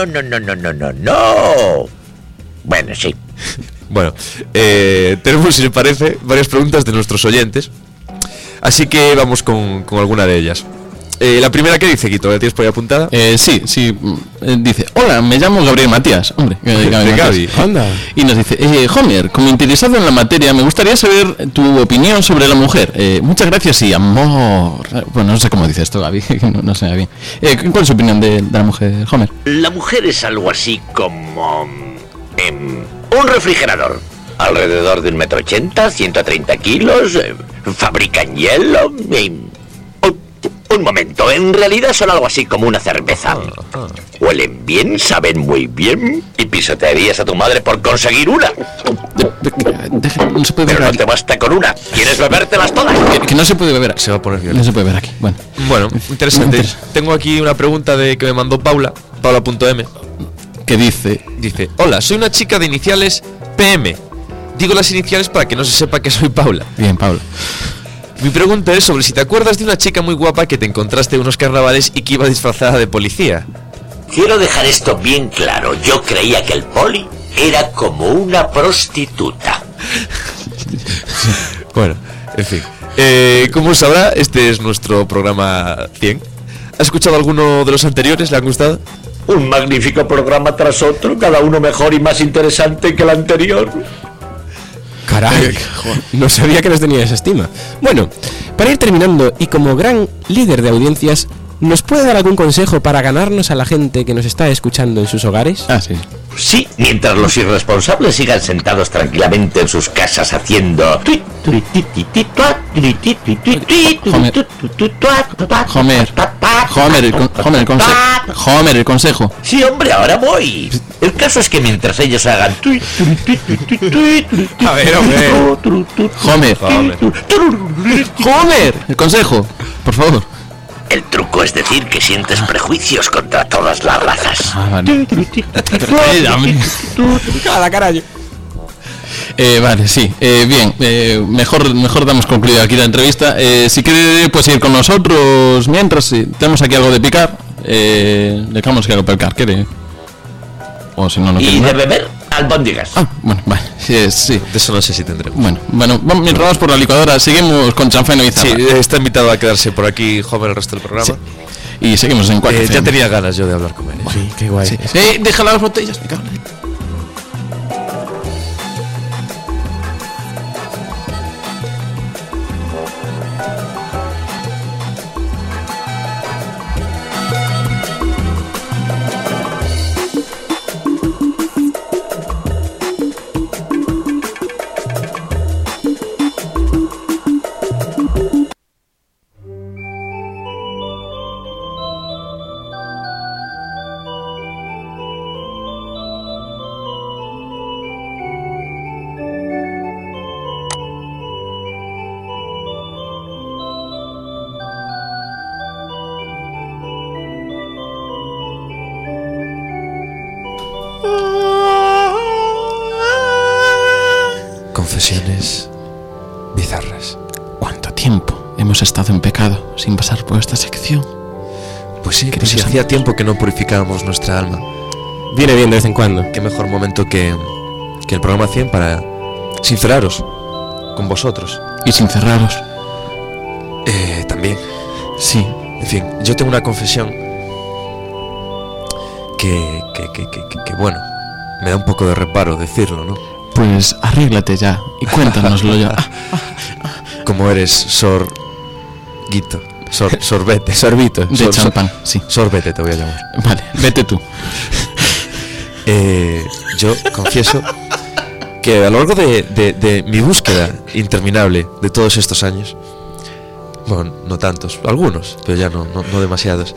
Bueno, sí. Bueno, tenemos, si le parece, varias preguntas de nuestros oyentes. Así que vamos con alguna de ellas. La primera, ¿qué dice, Quito? ¿La tienes por ahí apuntada? Sí. Dice: hola, me llamo Gabriel Matías. Hombre, Gaby. Anda. Y nos dice: Homer, como interesado en la materia, me gustaría saber tu opinión sobre la mujer. Muchas gracias y amor. Bueno, no sé cómo dice esto, Gaby. No sé bien. ¿Cuál es su opinión de la mujer, Homer? La mujer es algo así como un refrigerador. Alrededor de 1,80 m, 130 kilos. Fabrican hielo. Un momento, en realidad son algo así como una cerveza. Huelen bien, saben muy bien y pisotearías a tu madre por conseguir una. No se puede beber. Pero no te basta con una. ¿Quieres bebértelas todas? Que no se puede beber. Se va a poner bien. No se puede beber aquí. Bueno, interesante. Tengo aquí una pregunta que me mandó Paula.m. ¿Qué dice? Dice: hola, soy una chica de iniciales PM. Digo las iniciales para que no se sepa que soy Paula. Bien, Paula. Mi pregunta es sobre si te acuerdas de una chica muy guapa que te encontraste en unos carnavales y que iba disfrazada de policía. Quiero dejar esto bien claro. Yo creía que el poli era como una prostituta. Bueno, en fin. Como sabrá, este es nuestro programa 100. ¿Ha escuchado alguno de los anteriores? ¿Le han gustado? Un magnífico programa tras otro, cada uno mejor y más interesante que el anterior. Caray, no sabía que nos tenía esa estima. Bueno, para ir terminando y como gran líder de audiencias, ¿nos puede dar algún consejo para ganarnos a la gente que nos está escuchando en sus hogares? Sí. Sí, mientras los irresponsables sigan sentados tranquilamente en sus casas haciendo... Homer, el consejo. Sí, hombre, ahora voy. El caso es que mientras ellos hagan... A ver, hombre. Homer, el consejo, por favor. El truco es decir que sientes prejuicios contra todas las razas. Vale. Cada carajo. Vale, sí. Bien, mejor damos concluida aquí la entrevista. Si quiere, pues ir con nosotros. Mientras, si tenemos aquí algo de picar, dejamos que algo picar, ¿quiere? O si no, no quiere. Y de beber, albóndigas. Bueno, vale. Sí. De eso no sé si tendremos. Bueno, mientras vamos por la licuadora, seguimos con Chanfeno y Zarra. Sí, está invitado a quedarse por aquí, Homer, el resto del programa. Sí. Y seguimos en 4. Ya tenía ganas yo de hablar con él. Sí, qué guay. Sí. Deja las botellas, me cago en la... Confesiones bizarras. ¿Cuánto tiempo hemos estado en pecado sin pasar por esta sección? Pues sí, hacía tiempo que no purificábamos nuestra alma. Viene bien de vez en cuando. Qué mejor momento que el programa 100 para sinceraros con vosotros. Y sincerraros. También. Sí. En fin, yo tengo una confesión que bueno, me da un poco de reparo decirlo, ¿no? Pues arréglate ya y cuéntanoslo ya. Como eres Sorguito, sorbete. Sorbito de champán, sí. Sorbete te voy a llamar. Vale, vete tú. Yo confieso que a lo largo de mi búsqueda interminable de todos estos años, bueno, no tantos, algunos, pero ya no demasiados,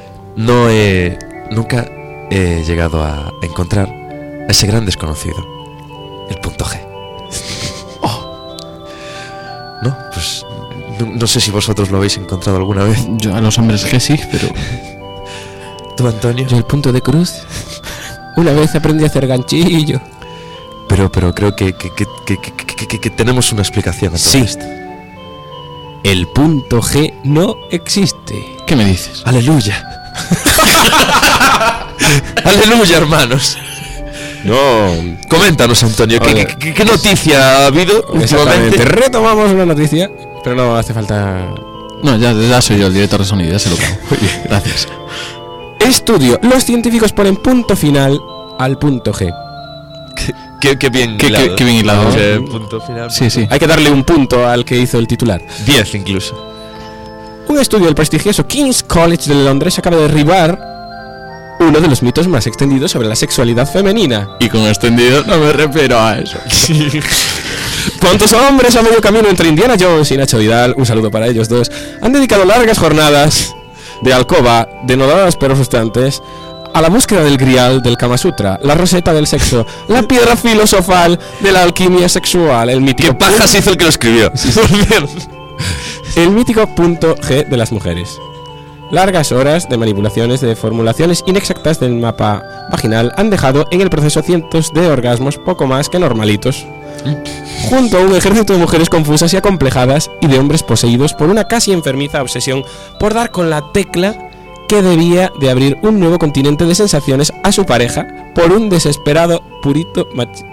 nunca he llegado a encontrar a ese gran desconocido. El punto G. ¿No? Pues no sé si vosotros lo habéis encontrado alguna vez. Yo a los hombres G sí, pero... ¿Tú, Antonio? Yo el punto de cruz. Una vez aprendí a hacer ganchillo. Pero creo que tenemos una explicación a todo esto. El punto G no existe. ¿Qué me dices? ¡Aleluya! ¡Aleluya, hermanos! No. Coméntanos, Antonio, ¿qué noticia ha habido últimamente? Retomamos una noticia, pero no hace falta... No, ya soy yo el director de sonido, ya se lo pago. Muy bien, gracias. Estudio. Los científicos ponen punto final al punto G. Qué bien hilado. Qué bien hilado. Punto final. Sí. Hay que darle un punto al que hizo el titular. 10 incluso. Un estudio del prestigioso King's College de Londres acaba de derribar uno de los mitos más extendidos sobre la sexualidad femenina. Y con extendido no me refiero a eso. ¿Cuántos hombres a medio camino entre Indiana Jones y Nacho Vidal, un saludo para ellos dos, han dedicado largas jornadas de alcoba, denodadas pero frustrantes, a la búsqueda del grial del Kama Sutra, la roseta del sexo, la piedra filosofal de la alquimia sexual, el mítico... ¿Qué pajas hizo el que lo escribió? El mítico punto G de las mujeres. Largas horas de manipulaciones de formulaciones inexactas del mapa vaginal han dejado en el proceso cientos de orgasmos poco más que normalitos, junto a un ejército de mujeres confusas y acomplejadas y de hombres poseídos por una casi enfermiza obsesión por dar con la tecla que debía de abrir un nuevo continente de sensaciones a su pareja por un desesperado purito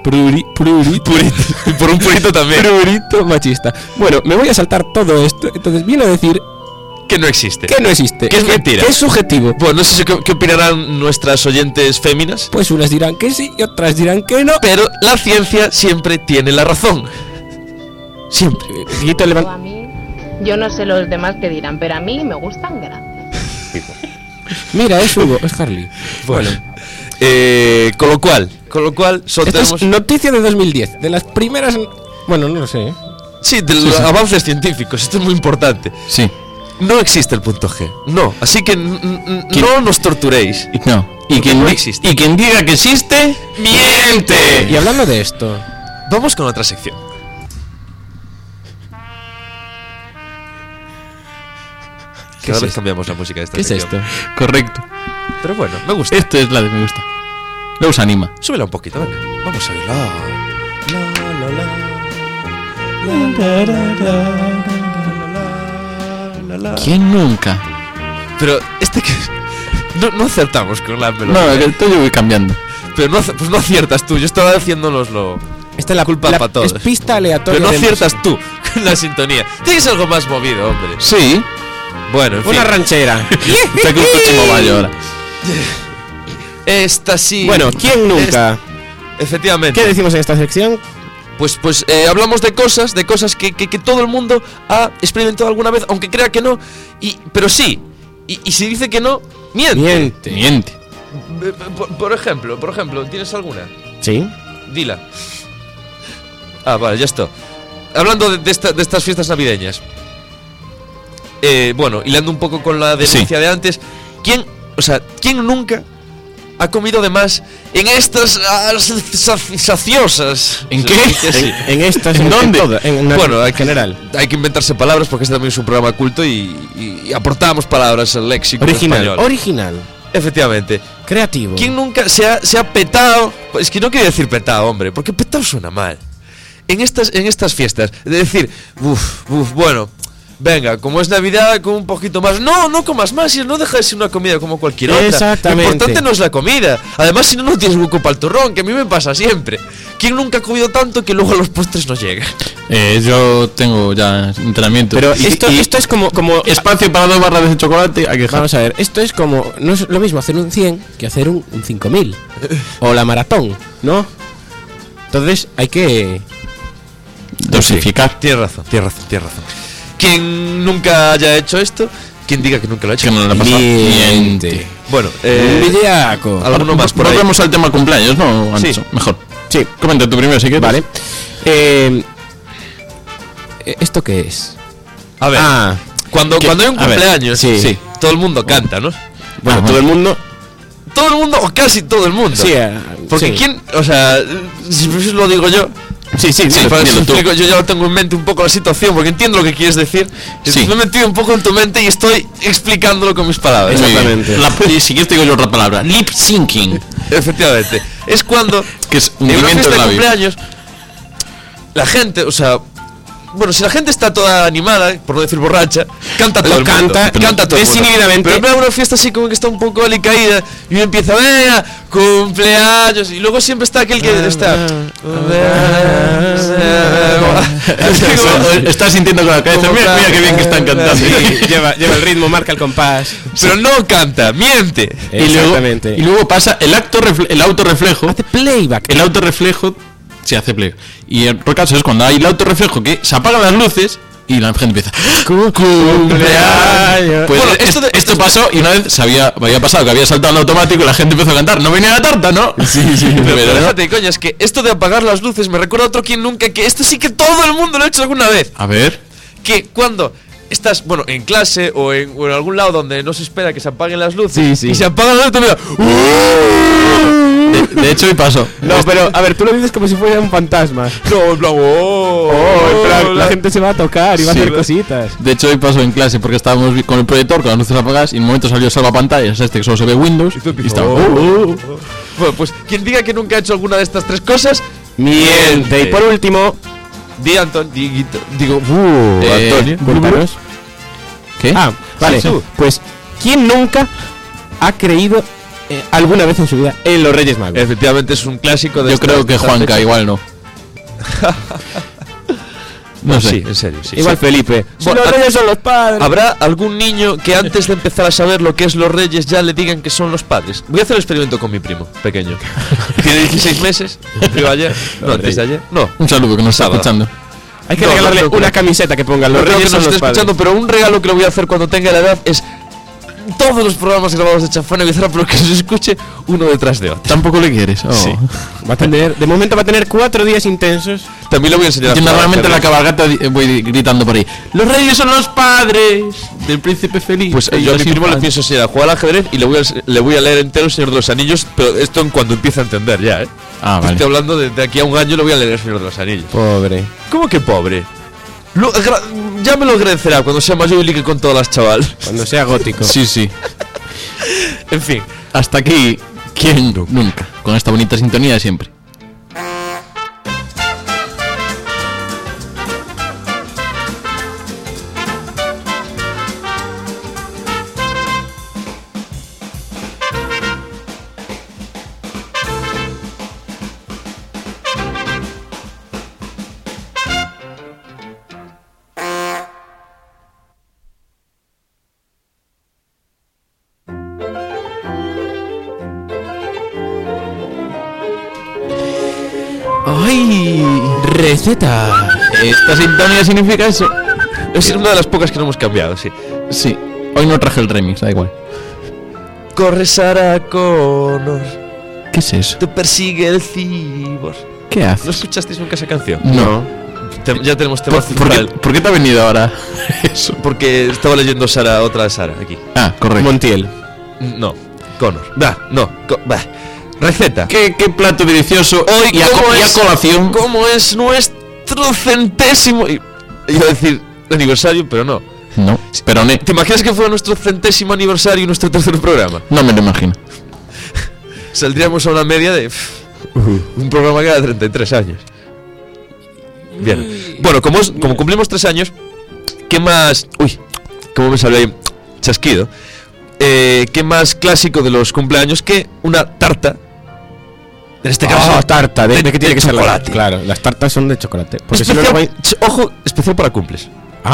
por un purito también. Prurito machista. Bueno, me voy a saltar todo esto, entonces viene a decir que no existe. Que no existe. Que es mentira. Que es subjetivo. Bueno, no sé qué opinarán nuestras oyentes féminas. Pues unas dirán que sí y otras dirán que no. Pero la ciencia siempre tiene la razón. Siempre. A mí, yo no sé los demás que dirán, pero a mí me gustan grandes. Mira, es Hugo, es Harley. Bueno. Con lo cual Esto es noticia de 2010. De las primeras... Bueno, no lo sé. Sí, de los avances científicos. Esto es muy importante. Sí. no existe el punto G. No, así que no nos torturéis. No. Y quien, no existe. Y quien diga que existe, miente. Y hablando de esto, vamos con otra sección. Que ahora cambiamos la música de esta sección. ¿Qué es esto? Correcto. Pero bueno, me gusta. Esto es la de me gusta. Luego se anima. Súbela un poquito, venga. Vamos a verla. ¿Quién nunca? Pero que no acertamos con la melodía. No, esto yo voy cambiando. Pero pues no aciertas tú. Yo estaba haciéndonoslo. Esta es la culpa para todos. Es pista aleatoria. Pero no aciertas tú con la sintonía. Tienes algo más movido, hombre. Sí. Bueno, en fin. Una ranchera. Está con un coche movallo ahora. Esta sí. Bueno, ¿quién nunca? Efectivamente. ¿Qué decimos en esta sección? Pues hablamos de cosas que todo el mundo ha experimentado alguna vez, aunque crea que no. Pero sí. Y si dice que no, miente. Por ejemplo, ¿tienes alguna? Sí. Dila. Vale, ya está. Hablando de estas fiestas navideñas. Bueno, hilando un poco con la denuncia de antes, ¿quién nunca ha comido de más en estas saciosas? ¿En qué? Sí. ¿En estas? ¿En dónde? Bueno, en general. Hay que inventarse palabras porque este también es un programa culto y aportamos palabras al léxico español. Original. Efectivamente. Creativo. ¿Quién nunca se ha petado? Es que no quiero decir petado, hombre, porque petado suena mal. En estas fiestas, de decir, bueno, venga, como es Navidad, con un poquito más. No comas más, si no deja de ser una comida como cualquier otra. Exactamente. Lo importante no es la comida. Además, si no tienes hueco para el turrón, que a mí me pasa siempre. ¿Quién nunca ha comido tanto que luego a los postres no llega? Yo tengo ya entrenamiento. Pero esto es como espacio para 2 barras de chocolate. Hay que dejar. Vamos a ver, esto es como. No es lo mismo hacer un 100 que hacer un 5000. O la maratón, ¿no? Entonces hay que dosificar. Sí, tienes razón. Quien nunca haya hecho esto, quien diga que nunca lo ha hecho, que no lo ha pasado. Miente. Bueno, villaco. Alguno más por ahí. Volvemos al tema cumpleaños, ¿no? Sí. Mejor. Sí, comenta tú primero si quieres. Vale. ¿Esto qué es? A ver, cuando hay un cumpleaños, sí. Todo el mundo canta, ¿no? Bueno, todo el mundo o casi todo el mundo. Sí, porque sí. quién, o sea, si lo digo yo. Sí, yo ya lo tengo en mente un poco la situación, porque entiendo lo que quieres decir. Sí. Me he metido un poco en tu mente y estoy explicándolo con mis palabras. Exactamente. Y si quieres te digo yo otra palabra, lip syncing. Efectivamente. Es cuando que es un en una movimiento fiesta de de cumpleaños la gente, o sea, bueno, si la gente está toda animada, por no decir borracha, canta todo el mundo. Canta todo el mundo. Desinhibidamente. Pero en una fiesta así como que está un poco alicaída y uno empieza, venga, cumpleaños, y luego siempre está aquel que está. Estás sintiendo con la cabeza. Mira qué bien que están cantando. Sí, lleva el ritmo, marca el compás. Pero no canta, miente. Exactamente. Y luego pasa el autorreflejo. Hace playback. El autorreflejo se hace playback. Y el caso es cuando hay el autorreflejo que se apagan las luces y la gente empieza cumpleaños. Pues bueno, esto pasó y una vez había pasado que había saltado en automático y la gente empezó a cantar. No venía la tarta, ¿no? Sí. Pero déjate, coño, es que esto de apagar las luces me recuerda a otro quien nunca, que esto sí que todo el mundo lo ha hecho alguna vez. A ver. Que cuando estás, bueno, en clase o en algún lado donde no se espera que se apaguen las luces y se apagan las luces, de hecho hoy pasó. No, pero a ver, tú lo dices como si fuera un fantasma. No, en plan, la gente se va a tocar y va a hacer cositas. De hecho hoy pasó en clase porque estábamos con el proyector con las luces apagadas y en un momento salió salvapantallas, que solo se ve Windows y estaba Bueno, pues quien diga que nunca ha hecho alguna de estas tres cosas, miente. Y por último, Antonio. Cuéntanos. ¿Qué? Vale. Sí, pues, ¿quién nunca ha creído alguna vez en su vida en los Reyes Magos? Efectivamente es un clásico de Yo creo que Juanca igual no. No sé. Sí, en serio, sí. Igual Felipe. Bueno, los Reyes son los padres. ¿Habrá algún niño que antes de empezar a saber lo que es los Reyes ya le digan que son los padres? Voy a hacer el experimento con mi primo pequeño. Tiene 16 meses. Cumplió ayer. No, antes de ayer. No. Un saludo que nos está escuchando. Hay que regalarle una camiseta que ponga los Reyes son los padres. Escuchando, pero un regalo que lo voy a hacer cuando tenga la edad es todos los programas grabados de Chanfana y Bizarra, pero que se escuche uno detrás de otro. Tampoco le quieres. Oh. Sí. De momento va a tener 4 días intensos. También le voy a enseñar. Yo normalmente en la cabalgata voy gritando por ahí: los reyes son los padres del príncipe feliz. Pues yo a mi primo le pienso enseñar a jugar al ajedrez y le voy a leer entero El Señor de los Anillos, pero esto en cuanto empiece a entender ya, Vale. Estoy hablando de aquí a un año le voy a leer El Señor de los Anillos. Pobre. ¿Cómo que pobre? Ya me lo agradecerá cuando sea mayor y ligue con todas las chaval. Cuando sea gótico. Sí. En fin. Hasta aquí, ¿quién nunca? Con esta bonita sintonía de siempre. ¡Ay! Receta. Esta sintonía significa eso. Es una de las pocas que no hemos cambiado, sí. Sí. Hoy no traje el remix, da igual. Corre Sarah Connor. ¿Qué es eso? Te persigue el cibor. ¿Qué haces? ¿No escuchasteis nunca esa canción? No. Ya tenemos tema ¿Por qué te ha venido ahora eso? Porque estaba leyendo otra Sara aquí. Ah, correcto. Montiel. No, Connor. Receta. ¿Qué plato delicioso hoy y a colación? ¿Cómo es nuestro 100º? Iba a decir aniversario, pero no. No, pero no. ¿Te imaginas que fuera nuestro 100º aniversario y nuestro 3er programa? No me lo imagino. Saldríamos a una media de un programa cada 33 años. Bien. Bueno, como cumplimos 3 años, ¿qué más? Uy, cómo me salió ahí chasquido. ¿Qué más clásico de los cumpleaños que una tarta? En este caso, tarta. ¿De qué tiene que ser chocolate? Claro, las tartas son de chocolate. Porque Ojo, especial para cumples.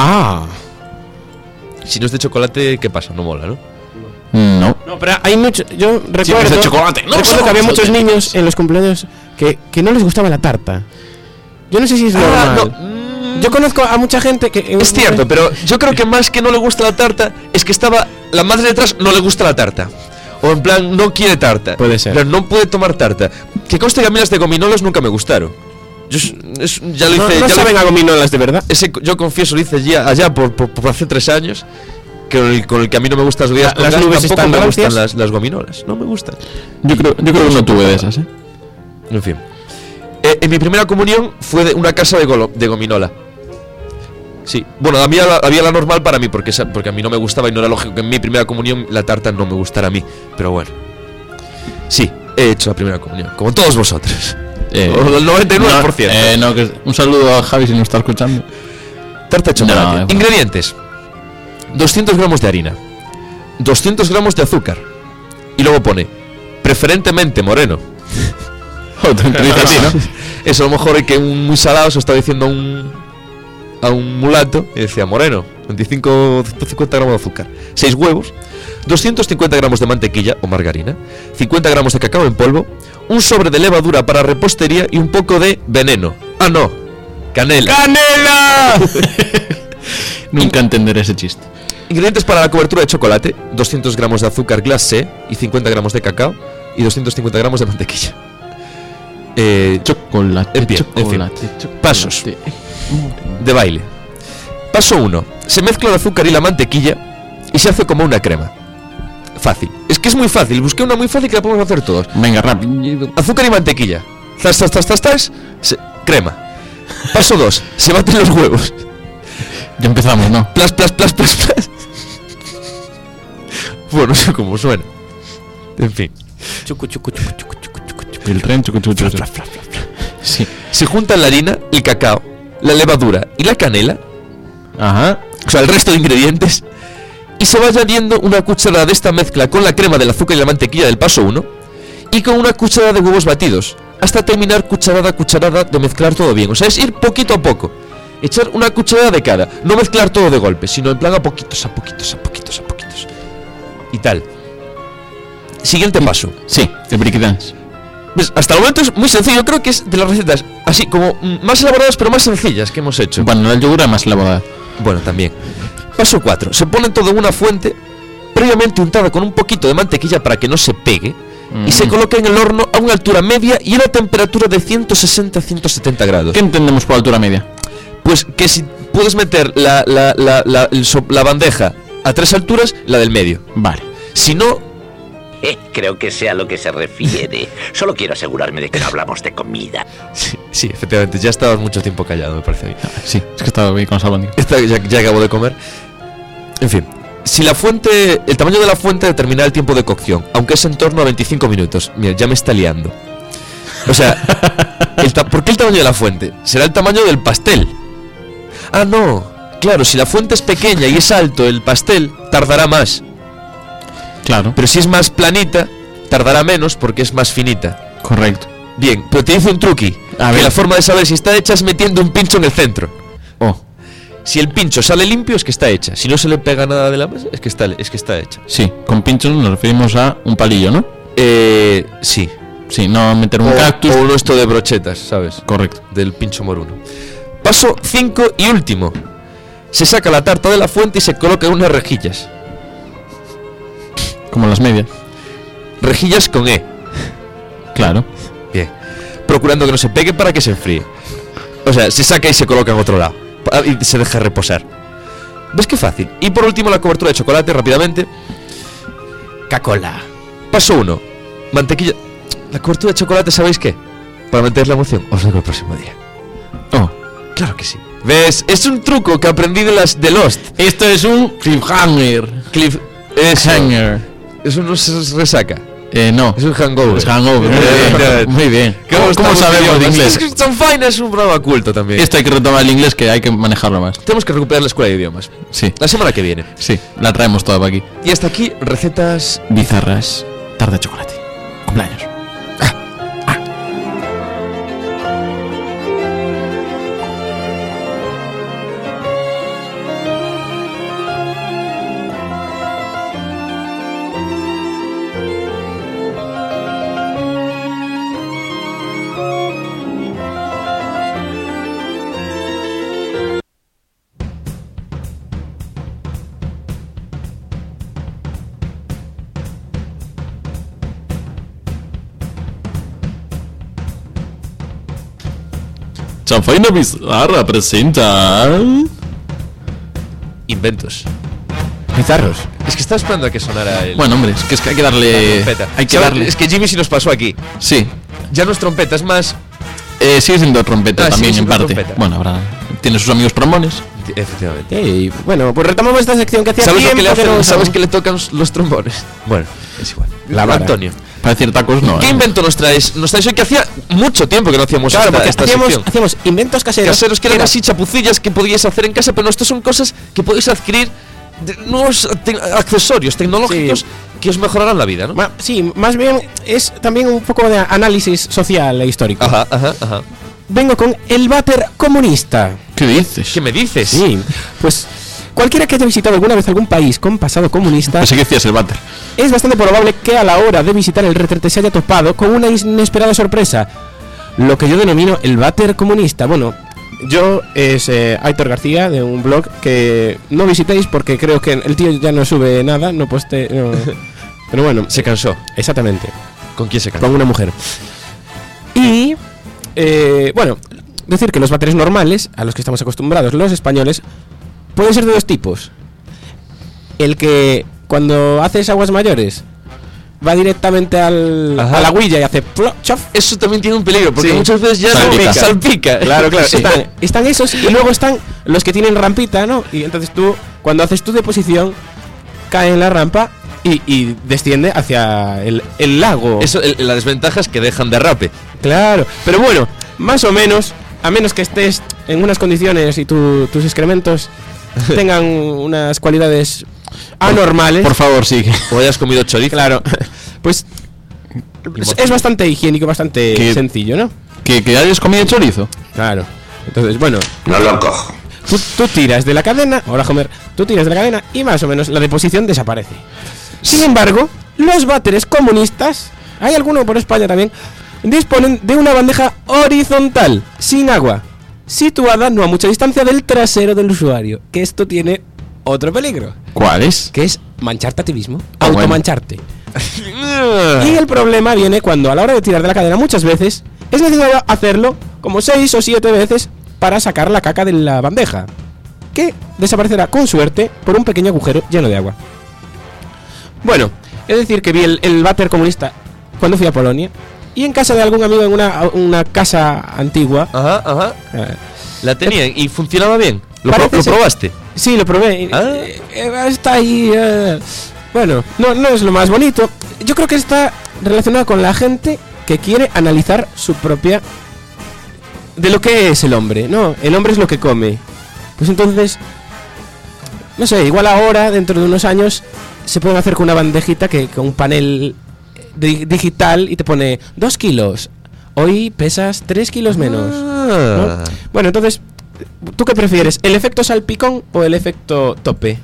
Si no es de chocolate, ¿qué pasa? No mola, ¿no? No. No, pero hay muchos. Yo recuerdo. Si es de chocolate. No, recuerdo que había muchos niños en los cumpleaños que no les gustaba la tarta. Yo no sé si es normal. Yo conozco a mucha gente que... Es cierto, pero yo creo que más que no le gusta la tarta es que la madre detrás no le gusta la tarta. O en plan, no quiere tarta. Puede ser. Pero no puede tomar tarta. Que conste que a mí las de gominolas nunca me gustaron. Ya lo hice. No saben a gominolas de verdad. Yo confieso, lo hice ya allá por hace 3 años. Con el que a mí no me gustan las bebidas. Las nubes tampoco están me gustan rancias. las gominolas. No me gustan. Yo creo que no tuve de esas, En fin. En mi primera comunión fue de una casa de gominola. Sí, bueno, había la normal para mí porque a mí no me gustaba y no era lógico que en mi primera comunión la tarta no me gustara a mí. Pero bueno, sí, he hecho la primera comunión, como todos vosotros. El 99%. Un saludo a Javi si nos está escuchando. Tarta de chocolate. Ingredientes: 200 gramos de harina, 200 gramos de azúcar. Y luego pone, preferentemente moreno. Eso a lo mejor es que un muy salado se está diciendo a un mulato y decía moreno, 50 gramos de azúcar, 6 huevos, 250 gramos de mantequilla o margarina, 50 gramos de cacao en polvo, un sobre de levadura para repostería y un poco de veneno. Ah, no, canela. ¡Canela! Nunca entenderé ese chiste. Ingredientes para la cobertura de chocolate: 200 gramos de azúcar glacé y 50 gramos de cacao y 250 gramos de mantequilla. Chocolate, en fin. Pasos de baile. Paso 1. Se mezcla el azúcar y la mantequilla y se hace como una crema. Fácil. Es que es muy fácil. Busqué una muy fácil que la podemos hacer todos. Venga, rápido. Azúcar y mantequilla. Crema. Paso 2. Se baten los huevos. Ya empezamos, ¿no? Plas. Bueno, no sé cómo suena. En fin. El tren, Sí. Se juntan la harina, el cacao, la levadura y la canela. Ajá. O sea, el resto de ingredientes. Y se va añadiendo una cucharada de esta mezcla con la crema del azúcar y la mantequilla del paso 1. Y con una cucharada de huevos batidos. Hasta terminar cucharada a cucharada de mezclar todo bien. O sea, es ir poquito a poco. Echar una cucharada de cada. No mezclar todo de golpe, sino en plan a poquitos. Y tal. Siguiente paso. Sí, el breakdance. Pues hasta el momento es muy sencillo. Creo que es de las recetas así como más elaboradas pero más sencillas que hemos hecho. Bueno, el yogur es más elaborado. Bueno, también. Paso 4. Se pone todo en una fuente previamente untada con un poquito de mantequilla para que no se pegue, y se coloca en el horno a una altura media y a una temperatura de 160 a 170 grados. ¿Qué entendemos por altura media? Pues que si puedes meter la bandeja a 3 alturas, la del medio. Vale. Si no... Creo que sea a lo que se refiere. Solo quiero asegurarme de que no hablamos de comida. Sí, efectivamente, ya estabas mucho tiempo callado, me parece a mí. Sí, es que estaba bien con las albóndigas. Ya acabo de comer. En fin, si el tamaño de la fuente determinará el tiempo de cocción, aunque es en torno a 25 minutos. Mira, ya me está liando. O sea, ¿por qué el tamaño de la fuente? Será el tamaño del pastel. Ah, no. Claro, si la fuente es pequeña y es alto, el pastel tardará más. Claro. Pero si es más planita, tardará menos porque es más finita. Correcto. Bien, pero te dice un truqui. Que la forma de saber si está hecha es metiendo un pincho en el centro. Si el pincho sale limpio es que está hecha. Si no se le pega nada de la mesa es que está hecha. Sí, con pincho nos referimos a un palillo, ¿no? Sí. Sí, no meter un cactus. O uno esto de brochetas, ¿sabes? Correcto. Del pincho moruno. Paso 5 y último. Se saca la tarta de la fuente y se coloca en unas rejillas. Como las medias. Rejillas con E. Claro. Bien. Procurando que no se pegue para que se enfríe. O sea, se saca y se coloca en otro lado. Y se deja reposar. ¿Ves qué fácil? Y por último la cobertura de chocolate rápidamente. Cacola. Paso 1. Mantequilla. La cobertura de chocolate, ¿sabéis qué? Para mantener la emoción. Os lo digo el próximo día. Claro que sí. ¿Ves? Es un truco que aprendí de Lost. Esto es un cliffhanger. Cliffhanger. Eso no se resaca. No. Es un hangover. Es hangover. Muy bien. ¿Cómo sabemos de inglés? Son Fine es un programa culto también. Esto hay que retomar el inglés, que hay que manejarlo más. Tenemos que recuperar la escuela de idiomas. Sí. La semana que viene. Sí, la traemos toda para aquí. Y hasta aquí, recetas bizarras. Tarde de chocolate. Cumpleaños. Chanfaina Bizarra presenta inventos bizarros. Es que estaba esperando a que sonara el... Bueno, hombre, es que hay que darle... Hay que darle... Es que Jimmy sí nos pasó aquí. Sí. Ya no es trompeta, es más... sigue siendo trompeta también, en parte. Trompeta. Bueno, ahora tiene sus amigos trombones. Efectivamente. Bueno, pues retomamos esta sección que hacía tiempo. ¿Sabes que le tocan los trombones? Bueno, es igual. La vara. Antonio. Para decir tacos no. ¿Qué invento nos traes? Nos traes hoy que hacía mucho tiempo que no hacíamos esta sección. Hacíamos inventos caseros. Caseros que eran así chapucillas que podíais hacer en casa, pero estos son cosas que podéis adquirir de nuevos accesorios tecnológicos que os mejorarán la vida, ¿no? Sí, más bien es también un poco de análisis social e histórico. Ajá. Vengo con el váter comunista. ¿Qué dices? ¿Qué me dices? Sí, pues cualquiera que haya visitado alguna vez algún país con pasado comunista, pensé que decías el váter. Es bastante probable que a la hora de visitar el retrete se haya topado con una inesperada sorpresa, lo que yo denomino el váter comunista. Bueno, yo es Aitor García, de un blog que no visitéis porque creo que el tío ya no sube nada, no poste... No. Pero bueno, se cansó. Exactamente. ¿Con quién se cansó? Con una mujer. Y... bueno, decir que los váteres normales, a los que estamos acostumbrados los españoles, pueden ser de dos tipos. El que cuando haces aguas mayores va directamente a la agüilla y hace chof. Eso también tiene un peligro, porque muchas veces ya salpica. Claro. Sí. Están esos, y luego están los que tienen rampita, ¿no? Y entonces tú, cuando haces tu deposición, cae en la rampa y desciende hacia el lago. Eso, la desventaja es que dejan derrape. Claro, pero bueno, más o menos, a menos que estés en unas condiciones y tus excrementos tengan unas cualidades anormales. Por favor, sí. O hayas comido chorizo. Claro. Pues es bastante higiénico, bastante sencillo, ¿no? ¿Que hayas comido chorizo? Claro. Entonces, bueno, no lo cojo. Tú tiras de la cadena. Hola, Homer. Tú tiras de la cadena y más o menos la deposición desaparece. Sin embargo, los váteres comunistas, hay alguno por España también, disponen de una bandeja horizontal, sin agua, situada no a mucha distancia del trasero del usuario. Que esto tiene otro peligro. ¿Cuál es? Que es mancharte a ti mismo. Ah, automancharte. Y el problema viene cuando a la hora de tirar de la cadena muchas veces es necesario hacerlo como 6 o 7 veces para sacar la caca de la bandeja, que desaparecerá con suerte por un pequeño agujero lleno de agua. Bueno, es decir que vi el váter comunista cuando fui a Polonia y en casa de algún amigo en una casa antigua. Ajá. La tenían y funcionaba bien. ¿Lo probaste? Sí, lo probé. Está ahí. Bueno, no es lo más bonito. Yo creo que está relacionado con la gente que quiere analizar su propia... de lo que es el hombre. No, el hombre es lo que come. Pues entonces, no sé, igual ahora, dentro de unos años, se pueden hacer con una bandejita con un panel digital y te pone 2 kilos. Hoy pesas 3 kilos menos. ¿No? Bueno, entonces, ¿tú qué prefieres? ¿El efecto salpicón o el efecto tope?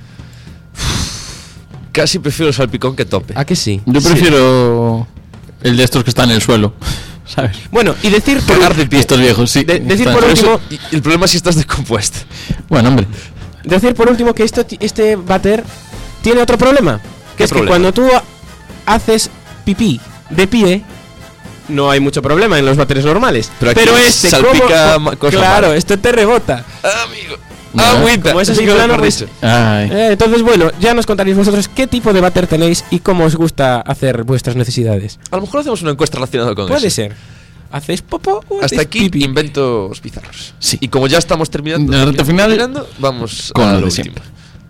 Casi prefiero salpicón que tope. ¿A que sí? Yo prefiero el de estos que están en el suelo, ¿sabes? Bueno, y decir por cagar de pie. Estos viejos, sí. Decir por último... Y el problema es si estás descompuesto. Bueno, hombre. Decir por último que este váter tiene otro problema. Que es que cuando tú haces pipí de pie, no hay mucho problema en los váteres normales. Pero este salpica cosas claro, malas. esto te rebota. Amigo. Agüita. Como es así plano, pues, entonces, bueno, ya nos contaréis vosotros qué tipo de váter tenéis y cómo os gusta hacer vuestras necesidades. A lo mejor hacemos una encuesta relacionada con eso. Puede ser. ¿Hacéis popo o hasta hacéis aquí pipí? Inventos bizarros. Sí. Y como ya estamos terminando, la recta final, vamos con a lo lo de último. siempre.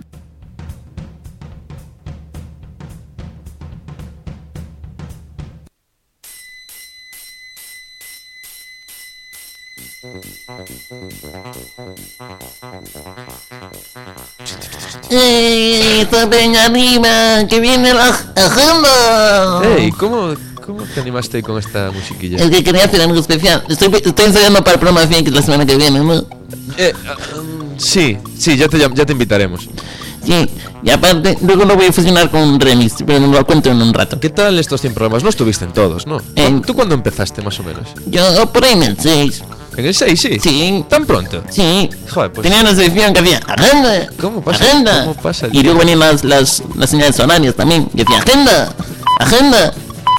¡Está bien arriba! ¡Que viene la agenda! Ey, ¿cómo te animaste con esta musiquilla? Es que quería hacer algo especial. Estoy ensayando para el programa 100 que es la semana que viene, ¿no? Sí, ya te invitaremos. Sí, y aparte, luego lo voy a fusionar con un remix, pero no lo cuento en un rato. ¿Qué tal estos 100 programas? No estuviste en todos, ¿no? ¿Tú cuándo empezaste, más o menos? Yo por ahí en el 6. ¿En el 6, sí? Sí. ¿Tan pronto? Sí. Joder, pues... Tenía una sección que hacía agenda. ¿Cómo pasa? Agenda. ¿Cómo pasa el y luego venían las señales horarias también. Y decía agenda.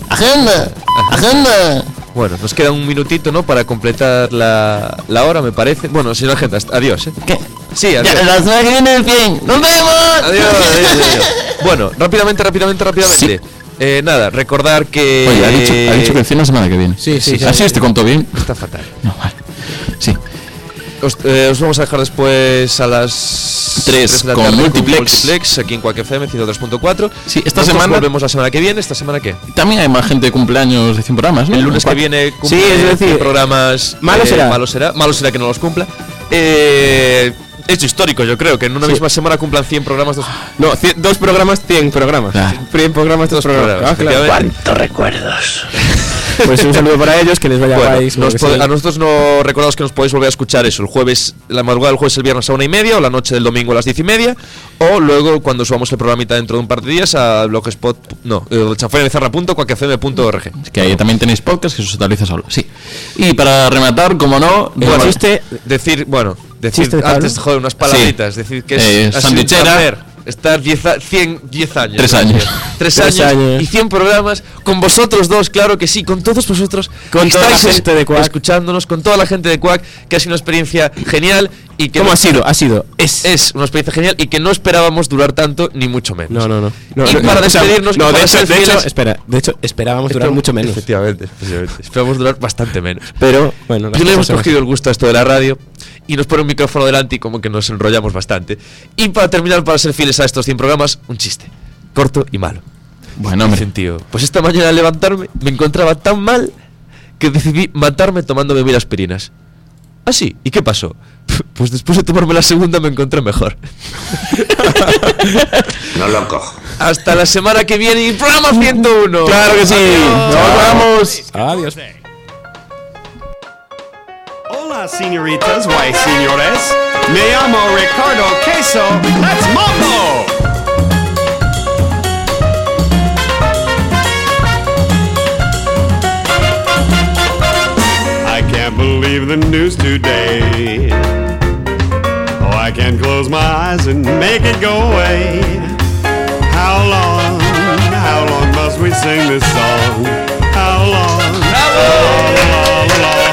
Bueno, nos queda un minutito, ¿no? Para completar la hora, me parece. Bueno, señora agenda, adiós, ¿eh? ¿Qué? Sí, adiós. Ya, la semana que viene el 100. ¡Nos vemos! Adiós. Bueno, rápidamente. Sí. Nada, recordar que... Oye, ha dicho que el 100 la semana que viene. Sí. ¿Así te contó bien? Está fatal. No, vale. Sí. Os vamos a dejar después a las 3 de la con tarde Multiplex aquí en Quack FM 103.4. Sí, esta Nosotros semana volvemos la semana que viene. ¿Esta semana qué? También hay más gente de cumpleaños de 100 programas, ¿no? El lunes que viene cumple Sí, es decir, programas. malo será. Malo será que no los cumpla. Hecho histórico, yo creo, que en una misma semana cumplan 100 programas. No, 2 programas, 100 programas. Claro. 100 programas, 2 programas. Ah, claro. ¿Cuántos recuerdos? Pues un saludo para ellos, que les vaya guay. A nosotros no recordamos que nos podéis volver a escuchar eso el jueves, la madrugada del jueves, el viernes a 1:30 o la noche del domingo a las 10:30 o luego cuando subamos el programita dentro de un par de días a blogspot, chanfreinbecerra.quackfm.org. Que ahí también tenéis podcast que se actualiza solo. Sí. Y para rematar, como no, Decir antes, joder, unas palabritas, decir que es sandwichera. Estar 10 años. 3 años. 3 años y 100 programas con vosotros dos, claro que sí, con todos vosotros, con toda la gente de Quack, escuchándonos, con toda la gente de Quack, que ha sido una experiencia genial y que ¿cómo ha sido? Es una experiencia genial y que no esperábamos durar tanto ni mucho menos. No. Y para despedirnos, de hecho, esperábamos durar mucho menos. Efectivamente. Esperábamos durar bastante menos. Pero bueno, le hemos cogido el gusto a esto de la radio y nos pone un micrófono delante y como que nos enrollamos bastante. Y para terminar, para ser fieles a estos 100 programas, un chiste corto y malo. Bueno, dicen, tío, pues esta mañana al levantarme me encontraba tan mal que decidí matarme tomándome 1000 aspirinas. ¿Ah, sí? ¿Y qué pasó? Pues después de tomarme la segunda me encontré mejor. No lo cojo. Hasta la semana que viene y programa 101. Claro que sí. Nos vamos. Adiós. Hola, señoritas, why, señores. Me llamo Ricardo Queso. Let's mambo. I can't believe the news today. Oh, I can't close my eyes and make it go away. How long must we sing this song? How long? How long?